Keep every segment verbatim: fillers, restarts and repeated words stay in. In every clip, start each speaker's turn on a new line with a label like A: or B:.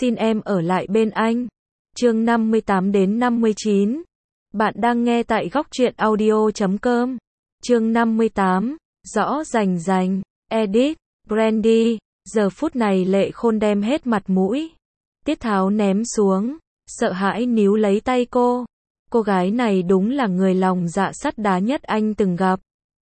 A: xin em ở lại bên anh. Chương năm mươi tám đến năm mươi chín. Bạn đang nghe tại góc truyện audio chấm com. Chương năm mươi tám, rõ rành rành, edit, Brandy. Giờ phút này Lệ Khôn đem hết mặt mũi. Tiết Tháo ném xuống, sợ hãi níu lấy tay cô. Cô gái này đúng là người lòng dạ sắt đá nhất anh từng gặp.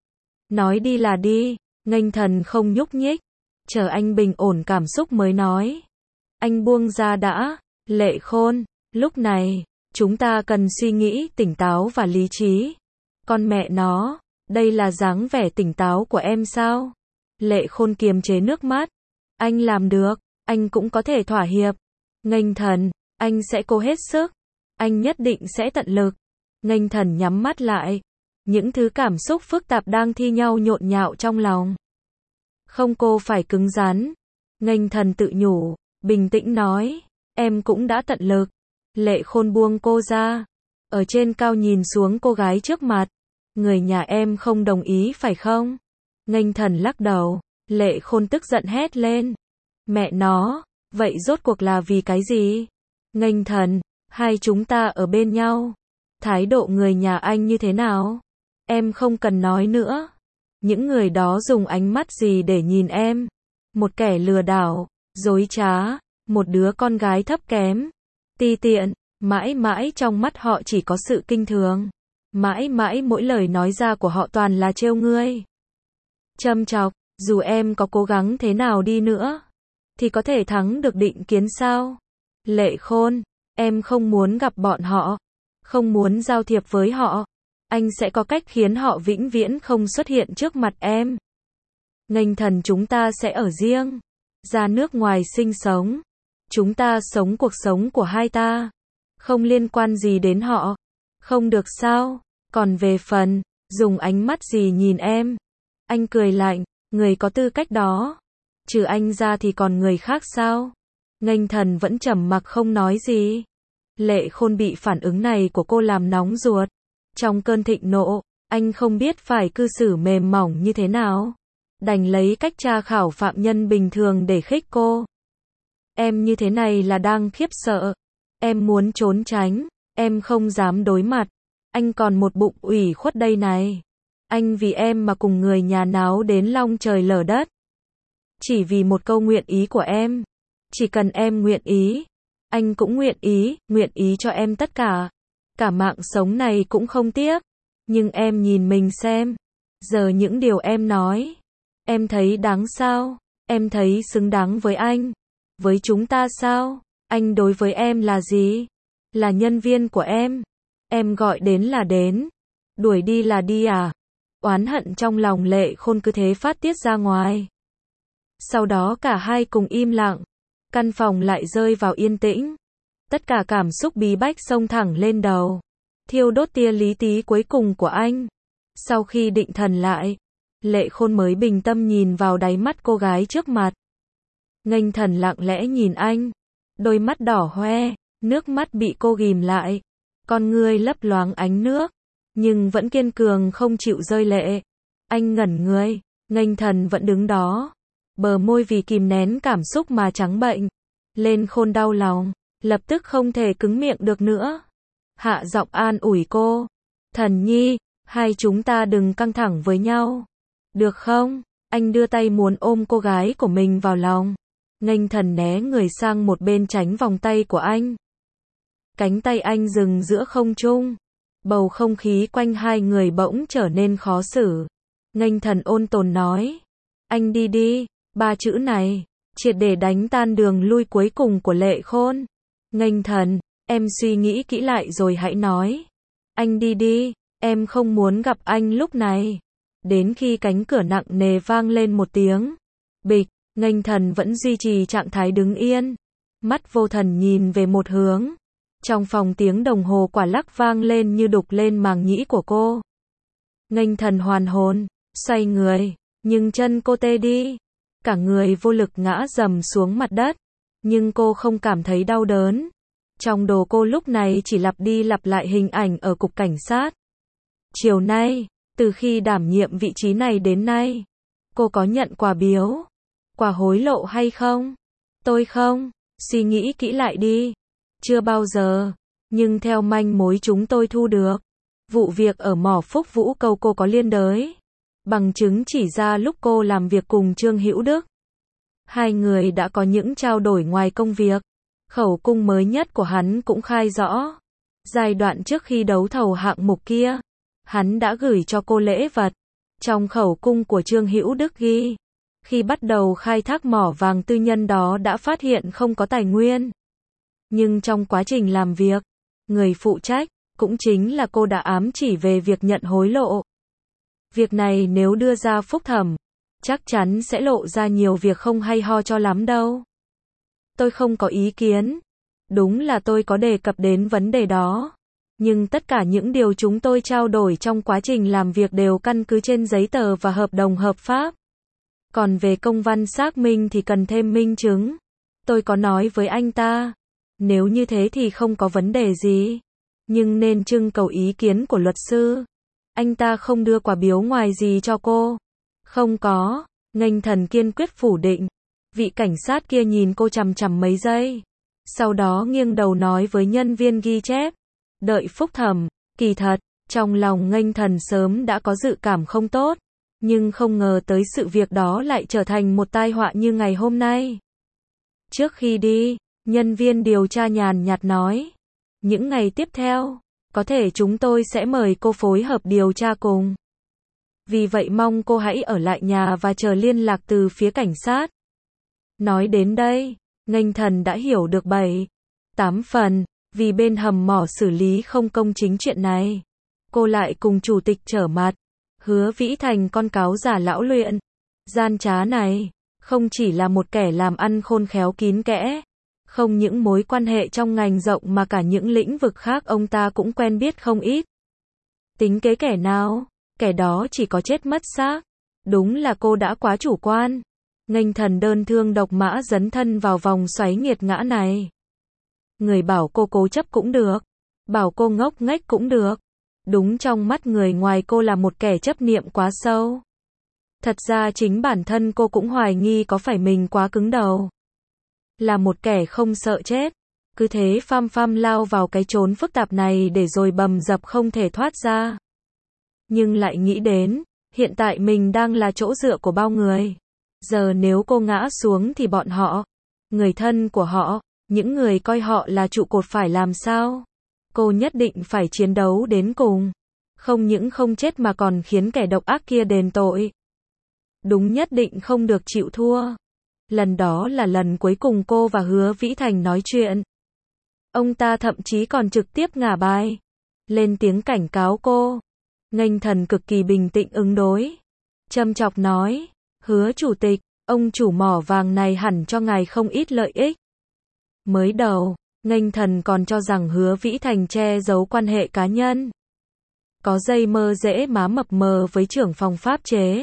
A: Nói đi là đi, nghênh thần không nhúc nhích, chờ anh bình ổn cảm xúc mới nói. Anh buông ra đã, Lệ Khôn, lúc này, chúng ta cần suy nghĩ tỉnh táo và lý trí. Con mẹ nó, đây là dáng vẻ tỉnh táo của em sao? Lệ Khôn kiềm chế nước mắt. Anh làm được, anh cũng có thể thỏa hiệp. Nghênh thần, anh sẽ cố hết sức. Anh nhất định sẽ tận lực. Nghênh thần nhắm mắt lại. Những thứ cảm xúc phức tạp đang thi nhau nhộn nhạo trong lòng. Không, cô phải cứng rắn. Nghênh thần tự nhủ, bình tĩnh nói. Em cũng đã tận lực. Lệ Khôn buông cô ra. Ở trên cao nhìn xuống cô gái trước mặt. Người nhà em không đồng ý phải không? Nghênh thần lắc đầu. Lệ Khôn tức giận hét lên. Mẹ nó, vậy rốt cuộc là vì cái gì? Nghênh thần, hai chúng ta ở bên nhau. Thái độ người nhà anh như thế nào? Em không cần nói nữa. Những người đó dùng ánh mắt gì để nhìn em? Một kẻ lừa đảo, dối trá, một đứa con gái thấp kém, ti tiện, mãi mãi trong mắt họ chỉ có sự kinh thường. Mãi mãi mỗi lời nói ra của họ toàn là trêu ngươi. Châm chọc, dù em có cố gắng thế nào đi nữa, thì có thể thắng được định kiến sao? Lệ Khôn, em không muốn gặp bọn họ, không muốn giao thiệp với họ. Anh sẽ có cách khiến họ vĩnh viễn không xuất hiện trước mặt em. Nghênh thần, chúng ta sẽ ở riêng, ra nước ngoài sinh sống. Chúng ta sống cuộc sống của hai ta, không liên quan gì đến họ. Không được sao? Còn về phần, dùng ánh mắt gì nhìn em? Anh cười lạnh, người có tư cách đó. Trừ anh ra thì còn người khác sao? Nghênh thần vẫn trầm mặc không nói gì. Lệ Khôn bị phản ứng này của cô làm nóng ruột. Trong cơn thịnh nộ, anh không biết phải cư xử mềm mỏng như thế nào. Đành lấy cách tra khảo phạm nhân bình thường để khích cô. Em như thế này là đang khiếp sợ. Em muốn trốn tránh, em không dám đối mặt. Anh còn một bụng ủy khuất đây này. Anh vì em mà cùng người nhà náo đến long trời lở đất. Chỉ vì một câu nguyện ý của em. Chỉ cần em nguyện ý, anh cũng nguyện ý, nguyện ý cho em tất cả. Cả mạng sống này cũng không tiếc. Nhưng em nhìn mình xem. Giờ những điều em nói, em thấy đáng sao? Em thấy xứng đáng với anh? Với chúng ta sao? Anh đối với em là gì? Là nhân viên của em. Em gọi đến là đến. Đuổi đi là đi à? Oán hận trong lòng Lệ Khôn cứ thế phát tiết ra ngoài. Sau đó cả hai cùng im lặng. Căn phòng lại rơi vào yên tĩnh. Tất cả cảm xúc bí bách xông thẳng lên đầu. Thiêu đốt tia lý trí cuối cùng của anh. Sau khi định thần lại, Lệ Khôn mới bình tâm nhìn vào đáy mắt cô gái trước mặt. Nghênh thần lặng lẽ nhìn anh. Đôi mắt đỏ hoe, nước mắt bị cô ghìm lại. Con ngươi lấp loáng ánh nước, nhưng vẫn kiên cường không chịu rơi lệ. Anh ngẩn người, nghênh thần vẫn đứng đó. Bờ môi vì kìm nén cảm xúc mà trắng bệnh. Lên Khôn đau lòng, lập tức không thể cứng miệng được nữa. Hạ giọng an ủi cô. Thần nhi, hai chúng ta đừng căng thẳng với nhau. Được không? Anh đưa tay muốn ôm cô gái của mình vào lòng. Nghênh thần né người sang một bên tránh vòng tay của anh. Cánh tay anh dừng giữa không trung. Bầu không khí quanh hai người bỗng trở nên khó xử. Nghênh thần ôn tồn nói. Anh đi đi. Ba chữ này, triệt để đánh tan đường lui cuối cùng của Lệ Khôn. Nghênh thần, em suy nghĩ kỹ lại rồi hãy nói. Anh đi đi, em không muốn gặp anh lúc này. Đến khi cánh cửa nặng nề vang lên một tiếng. Bịch, nghênh thần vẫn duy trì trạng thái đứng yên. Mắt vô thần nhìn về một hướng. Trong phòng tiếng đồng hồ quả lắc vang lên như đục lên màng nhĩ của cô. Nghênh thần hoàn hồn, xoay người, nhưng chân cô tê đi. Cả người vô lực ngã dầm xuống mặt đất. Nhưng cô không cảm thấy đau đớn. Trong đầu cô lúc này chỉ lặp đi lặp lại hình ảnh ở cục cảnh sát. Chiều nay, từ khi đảm nhiệm vị trí này đến nay, cô có nhận quà biếu, quà hối lộ hay không? Tôi không. Suy nghĩ kỹ lại đi. Chưa bao giờ. Nhưng theo manh mối chúng tôi thu được, vụ việc ở mỏ Phúc Vũ Câu cô có liên đới. Bằng chứng chỉ ra lúc cô làm việc cùng Trương Hữu Đức, hai người đã có những trao đổi ngoài công việc. Khẩu cung mới nhất của hắn cũng khai rõ. Giai đoạn trước khi đấu thầu hạng mục kia, hắn đã gửi cho cô lễ vật. Trong khẩu cung của Trương Hữu Đức ghi, khi bắt đầu khai thác mỏ vàng tư nhân đó đã phát hiện không có tài nguyên. Nhưng trong quá trình làm việc, người phụ trách, cũng chính là cô đã ám chỉ về việc nhận hối lộ. Việc này nếu đưa ra phúc thẩm, chắc chắn sẽ lộ ra nhiều việc không hay ho cho lắm đâu. Tôi không có ý kiến. Đúng là tôi có đề cập đến vấn đề đó. Nhưng tất cả những điều chúng tôi trao đổi trong quá trình làm việc đều căn cứ trên giấy tờ và hợp đồng hợp pháp. Còn về công văn xác minh thì cần thêm minh chứng. Tôi có nói với anh ta, nếu như thế thì không có vấn đề gì. Nhưng nên trưng cầu ý kiến của luật sư. Anh ta không đưa quà biếu ngoài gì cho cô. Không có. Nghênh Thần kiên quyết phủ định. Vị cảnh sát kia nhìn cô chằm chằm mấy giây. Sau đó nghiêng đầu nói với nhân viên ghi chép. Đợi phúc thẩm. Kỳ thật, trong lòng Nghênh Thần sớm đã có dự cảm không tốt. Nhưng không ngờ tới sự việc đó lại trở thành một tai họa như ngày hôm nay. Trước khi đi, nhân viên điều tra nhàn nhạt nói. Những ngày tiếp theo, có thể chúng tôi sẽ mời cô phối hợp điều tra cùng. Vì vậy mong cô hãy ở lại nhà và chờ liên lạc từ phía cảnh sát. Nói đến đây, Nghênh Thần đã hiểu được bảy, tám phần, vì bên hầm mỏ xử lý không công chính chuyện này. Cô lại cùng chủ tịch trở mặt. Hứa Vĩ Thành con cáo giả lão luyện. Gian trá này, không chỉ là một kẻ làm ăn khôn khéo kín kẽ. Không những mối quan hệ trong ngành rộng mà cả những lĩnh vực khác ông ta cũng quen biết không ít. Tính kế kẻ nào, kẻ đó chỉ có chết mất xác. Đúng là cô đã quá chủ quan. Nghênh Thần đơn thương độc mã dấn thân vào vòng xoáy nghiệt ngã này. Người bảo cô cố chấp cũng được. Bảo cô ngốc nghếch cũng được. Đúng trong mắt người ngoài cô là một kẻ chấp niệm quá sâu. Thật ra chính bản thân cô cũng hoài nghi có phải mình quá cứng đầu. Là một kẻ không sợ chết. Cứ thế pham pham lao vào cái chốn phức tạp này để rồi bầm dập không thể thoát ra. Nhưng lại nghĩ đến, hiện tại mình đang là chỗ dựa của bao người. Giờ nếu cô ngã xuống thì bọn họ, người thân của họ, những người coi họ là trụ cột phải làm sao? Cô nhất định phải chiến đấu đến cùng. Không những không chết mà còn khiến kẻ độc ác kia đền tội. Đúng nhất định không được chịu thua. Lần đó là lần cuối cùng cô và Hứa Vĩ Thành nói chuyện. Ông ta thậm chí còn trực tiếp ngả bài. Lên tiếng cảnh cáo cô. Nghênh Thần cực kỳ bình tĩnh ứng đối. Châm chọc nói. Hứa chủ tịch, ông chủ mỏ vàng này hẳn cho ngài không ít lợi ích. Mới đầu, Nghênh Thần còn cho rằng Hứa Vĩ Thành che giấu quan hệ cá nhân. Có dây mơ rễ má mập mờ với trưởng phòng pháp chế.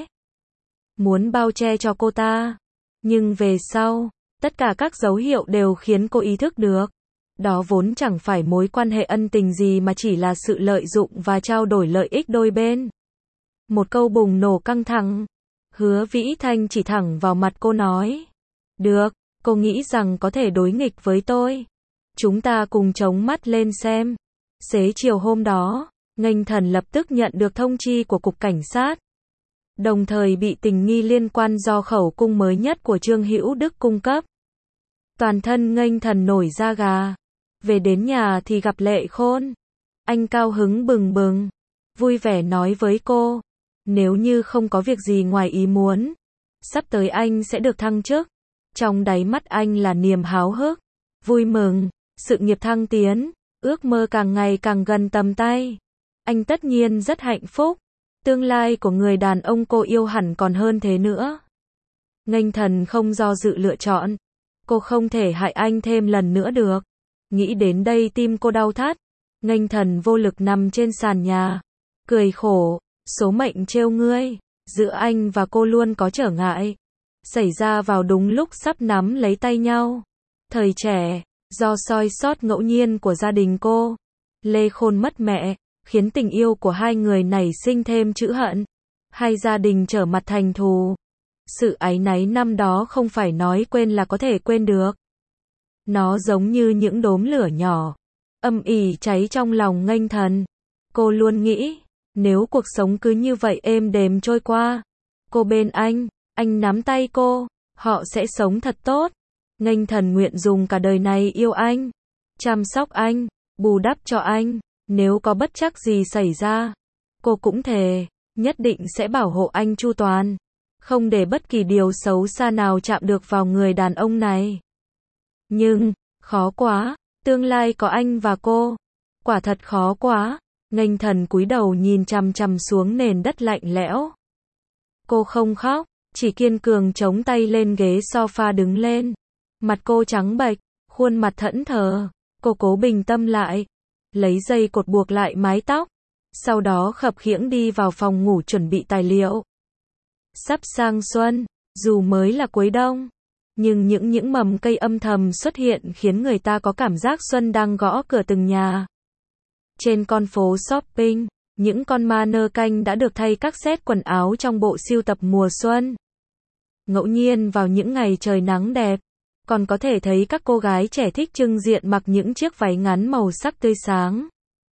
A: Muốn bao che cho cô ta. Nhưng về sau, tất cả các dấu hiệu đều khiến cô ý thức được. Đó vốn chẳng phải mối quan hệ ân tình gì mà chỉ là sự lợi dụng và trao đổi lợi ích đôi bên. Một câu bùng nổ căng thẳng. Hứa Vĩ Thành chỉ thẳng vào mặt cô nói. Được, cô nghĩ rằng có thể đối nghịch với tôi. Chúng ta cùng chống mắt lên xem. Xế chiều hôm đó, Nghênh Thần lập tức nhận được thông chi của Cục Cảnh sát. Đồng thời bị tình nghi liên quan do khẩu cung mới nhất của Trương Hữu Đức cung cấp. Toàn thân Nghênh Thần nổi da gà. Về đến nhà thì gặp Lệ Khôn. Anh cao hứng bừng bừng. Vui vẻ nói với cô. Nếu như không có việc gì ngoài ý muốn, sắp tới anh sẽ được thăng chức. Trong đáy mắt anh là niềm háo hức, vui mừng, sự nghiệp thăng tiến, ước mơ càng ngày càng gần tầm tay. Anh tất nhiên rất hạnh phúc. Tương lai của người đàn ông cô yêu hẳn còn hơn thế nữa. Nghênh Thần không do dự lựa chọn. Cô không thể hại anh thêm lần nữa được. Nghĩ đến đây tim cô đau thắt. Nghênh Thần vô lực nằm trên sàn nhà. Cười khổ. Số mệnh trêu ngươi. Giữa anh và cô luôn có trở ngại. Xảy ra vào đúng lúc sắp nắm lấy tay nhau. Thời trẻ, do soi sót ngẫu nhiên của gia đình cô, Lê Khôn mất mẹ, khiến tình yêu của hai người nảy sinh thêm chữ hận. Hai gia đình trở mặt thành thù. Sự áy náy năm đó không phải nói quên là có thể quên được. Nó giống như những đốm lửa nhỏ, âm ỉ cháy trong lòng Nghênh Thần. Cô luôn nghĩ, nếu cuộc sống cứ như vậy êm đềm trôi qua, cô bên anh, anh nắm tay cô, họ sẽ sống thật tốt. Nghênh Thần nguyện dùng cả đời này yêu anh, chăm sóc anh, bù đắp cho anh, nếu có bất trắc gì xảy ra, cô cũng thề, nhất định sẽ bảo hộ anh chu toàn, không để bất kỳ điều xấu xa nào chạm được vào người đàn ông này. Nhưng, khó quá, tương lai có anh và cô, quả thật khó quá. Nghênh Thần cúi đầu nhìn chằm chằm xuống nền đất lạnh lẽo. Cô không khóc, chỉ kiên cường chống tay lên ghế sofa đứng lên. Mặt cô trắng bệch, khuôn mặt thẫn thờ. Cô cố bình tâm lại, lấy dây cột buộc lại mái tóc, sau đó khập khiễng đi vào phòng ngủ chuẩn bị tài liệu. Sắp sang xuân, dù mới là cuối đông, nhưng những những mầm cây âm thầm xuất hiện khiến người ta có cảm giác xuân đang gõ cửa từng nhà. Trên con phố shopping, những con mannequin đã được thay các set quần áo trong bộ sưu tập mùa xuân. Ngẫu nhiên vào những ngày trời nắng đẹp, còn có thể thấy các cô gái trẻ thích trưng diện mặc những chiếc váy ngắn màu sắc tươi sáng.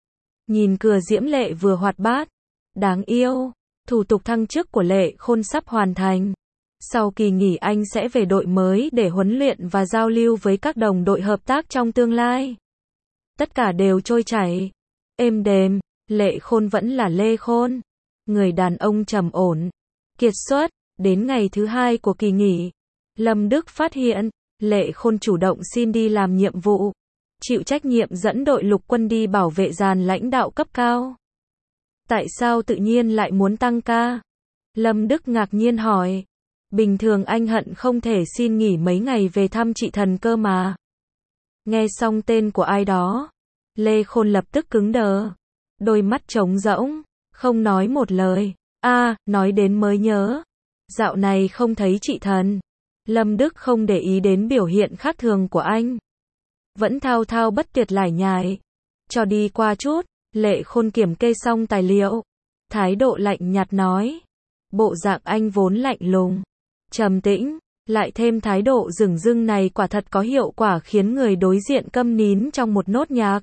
A: Nhìn cửa diễm lệ vừa hoạt bát, đáng yêu, thủ tục thăng chức của Lệ Khôn sắp hoàn thành. Sau kỳ nghỉ anh sẽ về đội mới để huấn luyện và giao lưu với các đồng đội hợp tác trong tương lai. Tất cả đều trôi chảy, êm đềm. Lệ Khôn vẫn là Lê Khôn, người đàn ông trầm ổn, kiệt xuất. Đến ngày thứ hai của kỳ nghỉ, Lâm Đức phát hiện, Lệ Khôn chủ động xin đi làm nhiệm vụ, chịu trách nhiệm dẫn đội lục quân đi bảo vệ dàn lãnh đạo cấp cao. Tại sao tự nhiên lại muốn tăng ca? Lâm Đức ngạc nhiên hỏi. Bình thường anh hận không thể xin nghỉ mấy ngày về thăm chị Thần cơ mà. Nghe xong tên của ai đó, Lê Khôn lập tức cứng đờ, đôi mắt trống rỗng, không nói một lời. A, à, nói đến mới nhớ, dạo này không thấy chị Thần. Lâm Đức không để ý đến biểu hiện khác thường của anh, vẫn thao thao bất tuyệt lải nhải. Cho đi qua chút. Lệ Khôn kiểm kê xong tài liệu, thái độ lạnh nhạt nói. Bộ dạng anh vốn lạnh lùng, trầm tĩnh, lại thêm thái độ dửng dưng này quả thật có hiệu quả khiến người đối diện câm nín trong một nốt nhạc.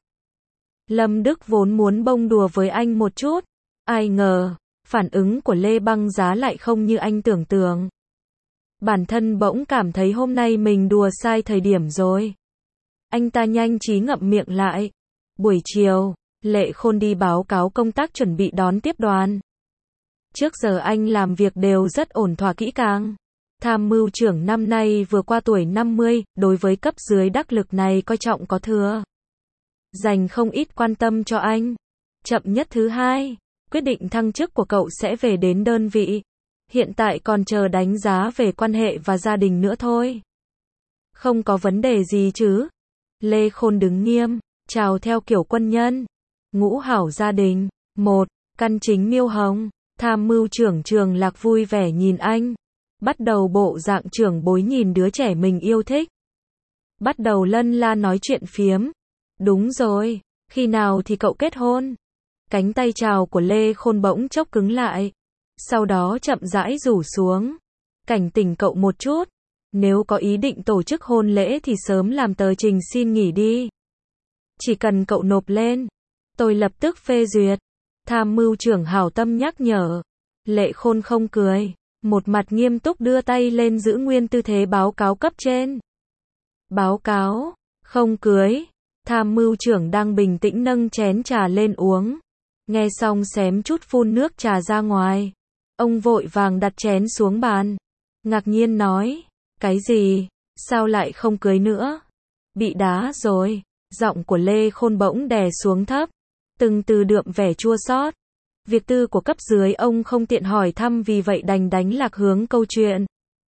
A: Lâm Đức vốn muốn bông đùa với anh một chút, ai ngờ, phản ứng của Lê Băng Giá lại không như anh tưởng tượng. Bản thân bỗng cảm thấy hôm nay mình đùa sai thời điểm rồi. Anh ta nhanh trí ngậm miệng lại. Buổi chiều, Lệ Khôn đi báo cáo công tác chuẩn bị đón tiếp đoàn. Trước giờ anh làm việc đều rất ổn thỏa kỹ càng. Tham mưu trưởng năm nay vừa qua tuổi năm mươi, đối với cấp dưới đắc lực này coi trọng có thừa. Dành không ít quan tâm cho anh. Chậm nhất thứ hai, quyết định thăng chức của cậu sẽ về đến đơn vị. Hiện tại còn chờ đánh giá về quan hệ và gia đình nữa thôi. Không có vấn đề gì chứ? Lê Khôn đứng nghiêm, chào theo kiểu quân nhân. Ngũ hảo gia đình. Một, căn chính Miêu Hồng. Tham mưu trưởng Trường Lạc vui vẻ nhìn anh. Bắt đầu bộ dạng trưởng bối nhìn đứa trẻ mình yêu thích. Bắt đầu lân la nói chuyện phiếm. Đúng rồi, khi nào thì cậu kết hôn? Cánh tay chào của Lê Khôn bỗng chốc cứng lại. Sau đó chậm rãi rủ xuống. Cảnh tỉnh cậu một chút. Nếu có ý định tổ chức hôn lễ thì sớm làm tờ trình xin nghỉ đi. Chỉ cần cậu nộp lên, tôi lập tức phê duyệt. Tham mưu trưởng hảo tâm nhắc nhở. Lệ Khôn không cười, một mặt nghiêm túc đưa tay lên giữ nguyên tư thế báo cáo cấp trên. Báo cáo, không cưới. Tham mưu trưởng đang bình tĩnh nâng chén trà lên uống. Nghe xong xém chút phun nước trà ra ngoài. Ông vội vàng đặt chén xuống bàn. Ngạc nhiên nói, cái gì, sao lại không cưới nữa? Bị đá rồi. Giọng của Lê Khôn bỗng đè xuống thấp, từng từ đượm vẻ chua xót. Việc tư của cấp dưới ông không tiện hỏi thăm vì vậy đành đánh lạc hướng câu chuyện.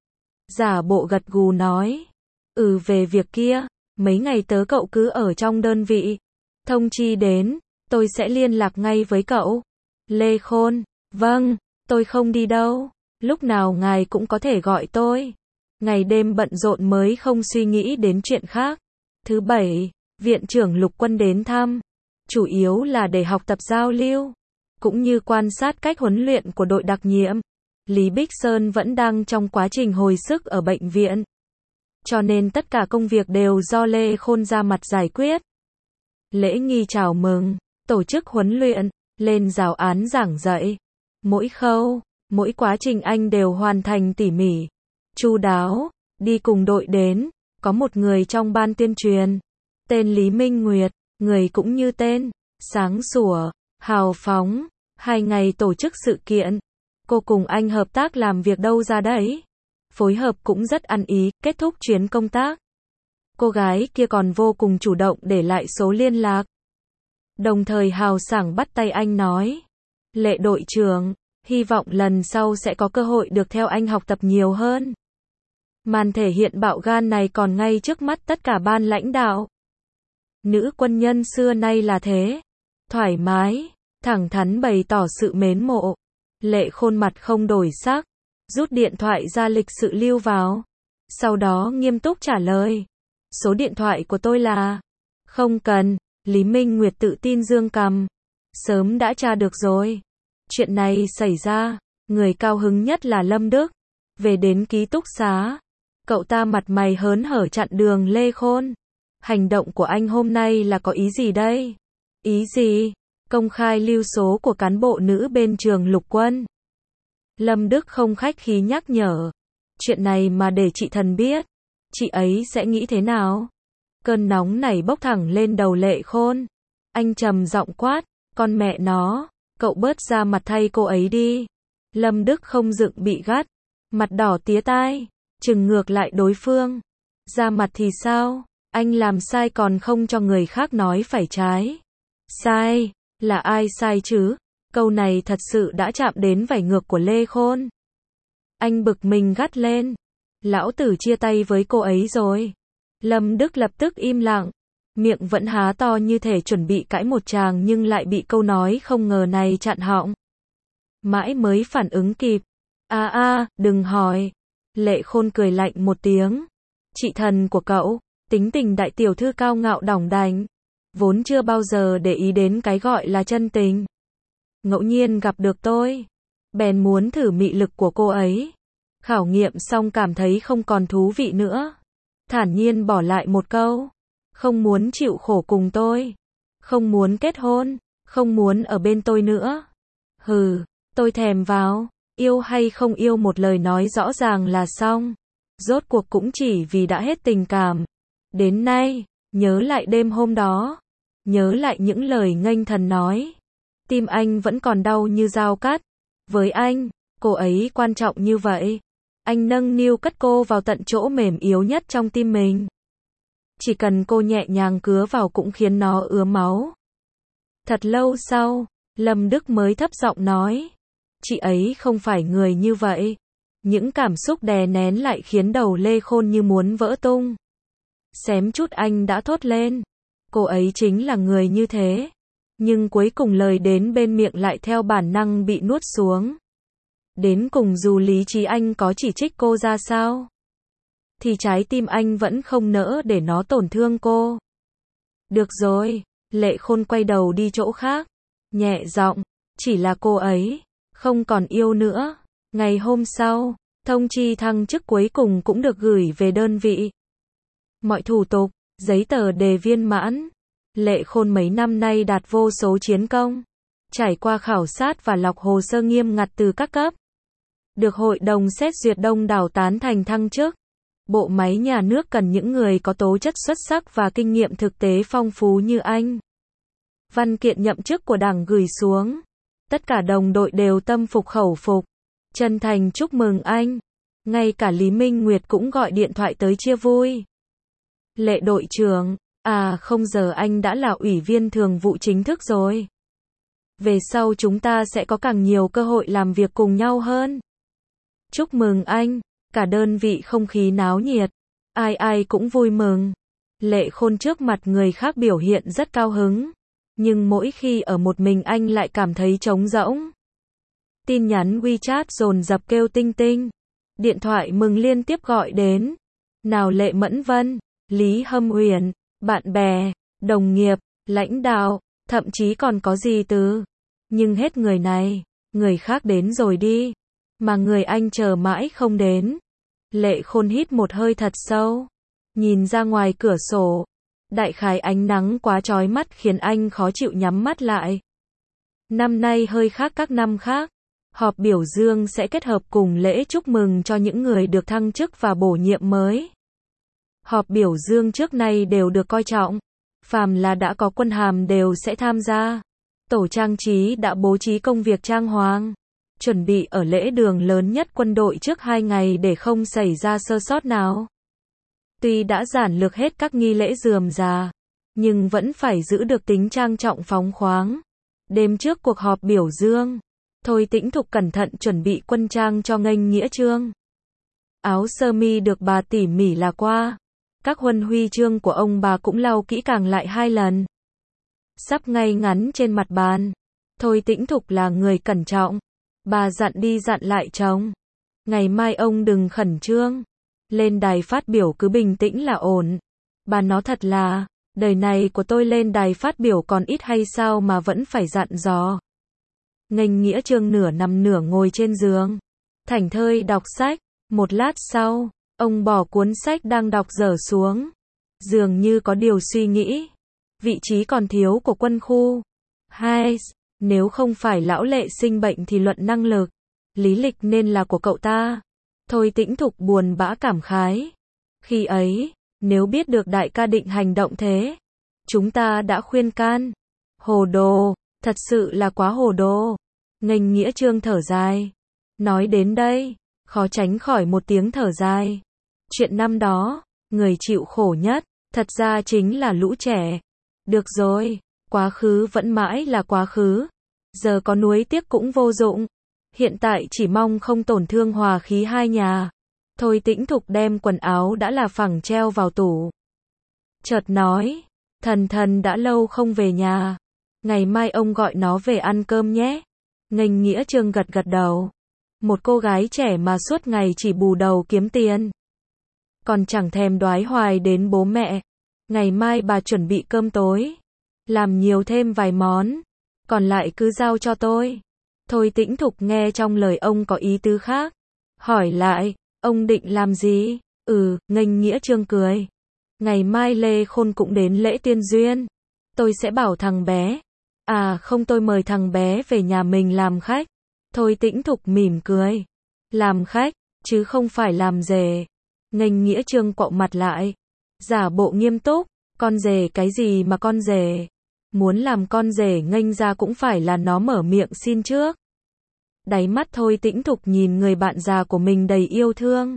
A: Giả bộ gật gù nói, ừ về việc kia, mấy ngày tớ cậu cứ ở trong đơn vị. Thông chi đến, tôi sẽ liên lạc ngay với cậu. Lê Khôn, vâng, tôi không đi đâu, lúc nào ngài cũng có thể gọi tôi. Ngày đêm bận rộn mới không suy nghĩ đến chuyện khác. Thứ bảy, Viện trưởng Lục Quân đến thăm, chủ yếu là để học tập giao lưu, cũng như quan sát cách huấn luyện của đội đặc nhiệm. Lý Bích Sơn vẫn đang trong quá trình hồi sức ở bệnh viện. cho nên tất cả công việc đều do Lê Khôn ra mặt giải quyết. Lễ nghi chào mừng, tổ chức huấn luyện, lên giáo án giảng dạy. Mỗi khâu, mỗi quá trình anh đều hoàn thành tỉ mỉ, chu đáo. Đi cùng đội đến, có một người trong ban tuyên truyền, tên Lý Minh Nguyệt, người cũng như tên, sáng sủa, hào phóng. Hai ngày tổ chức sự kiện, cô cùng anh hợp tác làm việc đâu ra đấy. Phối hợp cũng rất ăn ý. Kết thúc chuyến công tác, cô gái kia còn vô cùng chủ động để lại số liên lạc. Đồng thời hào sảng bắt tay anh nói, Lệ đội trưởng, hy vọng lần sau sẽ có cơ hội được theo anh học tập nhiều hơn. Màn thể hiện bạo gan này còn ngay trước mắt tất cả ban lãnh đạo. Nữ quân nhân xưa nay là thế, thoải mái, thẳng thắn bày tỏ sự mến mộ. Lệ Khôn mặt không đổi sắc, rút điện thoại ra lịch sự lưu vào. Sau đó nghiêm túc trả lời, số điện thoại của tôi là... Không cần. Lý Minh Nguyệt tự tin giương cằm, sớm đã tra được rồi. Chuyện này xảy ra, người cao hứng nhất là Lâm Đức. Về đến ký túc xá, cậu ta mặt mày hớn hở chặn đường Lê Khôn. Hành động của anh hôm nay là có ý gì đây? Ý gì? Công khai lưu số của cán bộ nữ bên trường lục quân. Lâm Đức không khách khí nhắc nhở, chuyện này mà để chị Thần biết, chị ấy sẽ nghĩ thế nào? Cơn nóng này bốc thẳng lên đầu Lệ Khôn. Anh trầm giọng quát, con mẹ nó, cậu bớt ra mặt thay cô ấy đi. Lâm Đức không dựng bị gắt, mặt đỏ tía tai, trừng ngược lại đối phương. Ra mặt thì sao? Anh làm sai còn không cho người khác nói phải trái. Sai? Là ai sai chứ? Câu này thật sự đã chạm đến vảy ngược của Lê Khôn. Anh bực mình gắt lên, lão tử chia tay với cô ấy rồi. Lâm Đức lập tức im lặng, miệng vẫn há to như thể chuẩn bị cãi một tràng nhưng lại bị câu nói không ngờ này chặn họng. Mãi mới phản ứng kịp. A a, đừng hỏi. Lệ Khôn cười lạnh một tiếng. Chị Thần của cậu, tính tình đại tiểu thư cao ngạo đỏng đành, vốn chưa bao giờ để ý đến cái gọi là chân tình. Ngẫu nhiên gặp được tôi, bèn muốn thử mị lực của cô ấy. Khảo nghiệm xong cảm thấy không còn thú vị nữa, thản nhiên bỏ lại một câu, không muốn chịu khổ cùng tôi, không muốn kết hôn, không muốn ở bên tôi nữa. Hừ, tôi thèm vào, yêu hay không yêu một lời nói rõ ràng là xong. Rốt cuộc cũng chỉ vì đã hết tình cảm. Đến nay, nhớ lại đêm hôm đó, nhớ lại những lời nghênh thần nói, tim anh vẫn còn đau như dao cắt. Với anh, cô ấy quan trọng như vậy. Anh nâng niu cất cô vào tận chỗ mềm yếu nhất trong tim mình. Chỉ cần cô nhẹ nhàng cứa vào cũng khiến nó ứa máu. Thật lâu sau, Lâm Đức mới thấp giọng nói, chị ấy không phải người như vậy. Những cảm xúc đè nén lại khiến đầu Lê Khôn như muốn vỡ tung. Xém chút anh đã thốt lên, cô ấy chính là người như thế. Nhưng cuối cùng lời đến bên miệng lại theo bản năng bị nuốt xuống. Đến cùng dù lý trí anh có chỉ trích cô ra sao, thì trái tim anh vẫn không nỡ để nó tổn thương cô. Được rồi, Lệ Khôn quay đầu đi chỗ khác, nhẹ giọng, chỉ là cô ấy không còn yêu nữa. Ngày hôm sau, thông chi thăng chức cuối cùng cũng được gửi về đơn vị. Mọi thủ tục, giấy tờ đều viên mãn. Lệ Khôn mấy năm nay đạt vô số chiến công, trải qua khảo sát và lọc hồ sơ nghiêm ngặt từ các cấp, được hội đồng xét duyệt đông đảo tán thành thăng chức. Bộ máy nhà nước cần những người có tố chất xuất sắc và kinh nghiệm thực tế phong phú như anh. Văn kiện nhậm chức của Đảng gửi xuống, tất cả đồng đội đều tâm phục khẩu phục, chân thành chúc mừng anh. Ngay cả Lý Minh Nguyệt cũng gọi điện thoại tới chia vui. Lệ đội trưởng, à không giờ anh đã là ủy viên thường vụ chính thức rồi. Về sau chúng ta sẽ có càng nhiều cơ hội làm việc cùng nhau hơn. Chúc mừng anh, cả đơn vị không khí náo nhiệt, ai ai cũng vui mừng. Lệ Khôn trước mặt người khác biểu hiện rất cao hứng, nhưng mỗi khi ở một mình anh lại cảm thấy trống rỗng. Tin nhắn WeChat dồn dập kêu tinh tinh, điện thoại mừng liên tiếp gọi đến. Nào Lệ Mẫn Vân, Lý Hâm Uyển, bạn bè, đồng nghiệp, lãnh đạo, thậm chí còn có gì từ. Nhưng hết người này, người khác đến rồi đi, mà người anh chờ mãi không đến. Lệ Khôn hít một hơi thật sâu. Nhìn ra ngoài cửa sổ, đại khái ánh nắng quá chói mắt khiến anh khó chịu nhắm mắt lại. Năm nay hơi khác các năm khác. Họp biểu dương sẽ kết hợp cùng lễ chúc mừng cho những người được thăng chức và bổ nhiệm mới. Họp biểu dương trước nay đều được coi trọng. Phàm là đã có quân hàm đều sẽ tham gia. Tổ trang trí đã bố trí công việc trang hoàng, chuẩn bị ở lễ đường lớn nhất quân đội trước hai ngày để không xảy ra sơ sót nào. Tuy đã giản lược hết các nghi lễ rườm rà, nhưng vẫn phải giữ được tính trang trọng phóng khoáng. Đêm trước cuộc họp biểu dương, Thôi Tĩnh Thục cẩn thận chuẩn bị quân trang cho nghênh nghĩa chương. Áo sơ mi được bà tỉ mỉ là qua. Các huân huy chương của ông bà cũng lau kỹ càng lại hai lần. Sắp ngay ngắn trên mặt bàn. Thôi Tĩnh Thục là người cẩn trọng. Bà dặn đi dặn lại chồng. Ngày mai ông đừng khẩn trương. Lên đài phát biểu cứ bình tĩnh là ổn. Bà nói thật là, đời này của tôi lên đài phát biểu còn ít hay sao mà vẫn phải dặn dò. Nghênh nghĩa chương nửa nằm nửa ngồi trên giường, thảnh thơi đọc sách. Một lát sau, ông bỏ cuốn sách đang đọc dở xuống. Dường như có điều suy nghĩ. Vị trí còn thiếu của quân khu hai, nếu không phải lão Lệ sinh bệnh thì luận năng lực, lý lịch nên là của cậu ta. Thôi Tĩnh Thục buồn bã cảm khái. Khi ấy, nếu biết được đại ca định hành động thế, chúng ta đã khuyên can. Hồ đồ, thật sự là quá hồ đồ. Nghênh nghĩa chương thở dài. Nói đến đây, khó tránh khỏi một tiếng thở dài. Chuyện năm đó, người chịu khổ nhất, thật ra chính là lũ trẻ. Được rồi, quá khứ vẫn mãi là quá khứ. Giờ có nuối tiếc cũng vô dụng. Hiện tại chỉ mong không tổn thương hòa khí hai nhà. Thôi Tĩnh Thục đem quần áo đã là phẳng treo vào tủ. Chợt nói, thần thần đã lâu không về nhà. Ngày mai ông gọi nó về ăn cơm nhé. Nghênh nghĩa chương gật gật đầu. Một cô gái trẻ mà suốt ngày chỉ bù đầu kiếm tiền. Còn chẳng thèm đoái hoài đến bố mẹ. Ngày mai bà chuẩn bị cơm tối. Làm nhiều thêm vài món. Còn lại cứ giao cho tôi. Thôi Tĩnh Thục nghe trong lời ông có ý tứ khác. Hỏi lại, ông định làm gì? Ừ, nghênh nghĩa chương cười. Ngày mai Lê Khôn cũng đến lễ tuyên duyên. Tôi sẽ bảo thằng bé. À không, tôi mời thằng bé về nhà mình làm khách. Thôi Tĩnh Thục mỉm cười. Làm khách, chứ không phải làm rể. Nghênh nghĩa chương quạo mặt lại. Giả bộ nghiêm túc. Con rể cái gì mà con rể? Muốn làm con rể nghênh ra cũng phải là nó mở miệng xin trước. Đáy mắt Thôi Tĩnh Thục nhìn người bạn già của mình đầy yêu thương.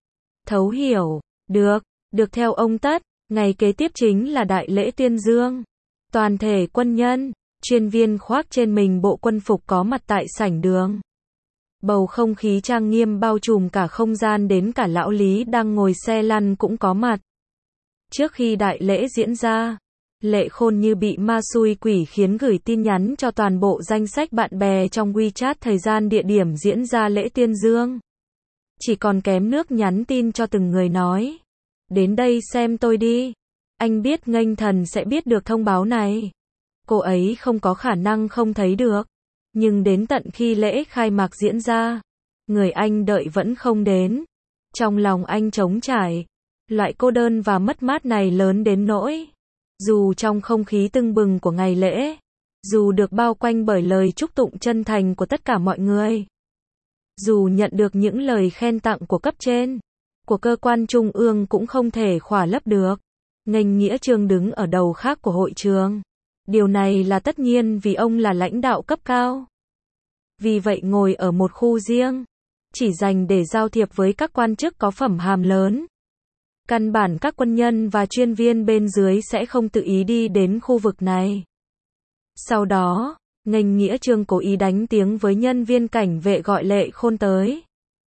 A: Thấu hiểu. Được, được theo ông Tất. Ngày kế tiếp chính là đại lễ tuyên dương. Toàn thể quân nhân, chuyên viên khoác trên mình bộ quân phục có mặt tại sảnh đường. Bầu không khí trang nghiêm bao trùm cả không gian, đến cả lão Lý đang ngồi xe lăn cũng có mặt. Trước khi đại lễ diễn ra, Lệ Khôn như bị ma xui quỷ khiến gửi tin nhắn cho toàn bộ danh sách bạn bè trong WeChat thời gian địa điểm diễn ra lễ tuyên dương. Chỉ còn kém nước nhắn tin cho từng người nói. Đến đây xem tôi đi. Anh biết nghênh thần sẽ biết được thông báo này. Cô ấy không có khả năng không thấy được. Nhưng đến tận khi lễ khai mạc diễn ra, người anh đợi vẫn không đến. Trong lòng anh trống trải. Loại cô đơn và mất mát này lớn đến nỗi. Dù trong không khí tưng bừng của ngày lễ, dù được bao quanh bởi lời chúc tụng chân thành của tất cả mọi người, dù nhận được những lời khen tặng của cấp trên, của cơ quan trung ương cũng không thể khỏa lấp được. Nghênh nghĩa chương đứng ở đầu khác của hội trường. Điều này là tất nhiên vì ông là lãnh đạo cấp cao. Vì vậy ngồi ở một khu riêng, chỉ dành để giao thiệp với các quan chức có phẩm hàm lớn. Căn bản các quân nhân và chuyên viên bên dưới sẽ không tự ý đi đến khu vực này. Sau đó, nghênh nghĩa chương cố ý đánh tiếng với nhân viên cảnh vệ gọi Lệ Khôn tới.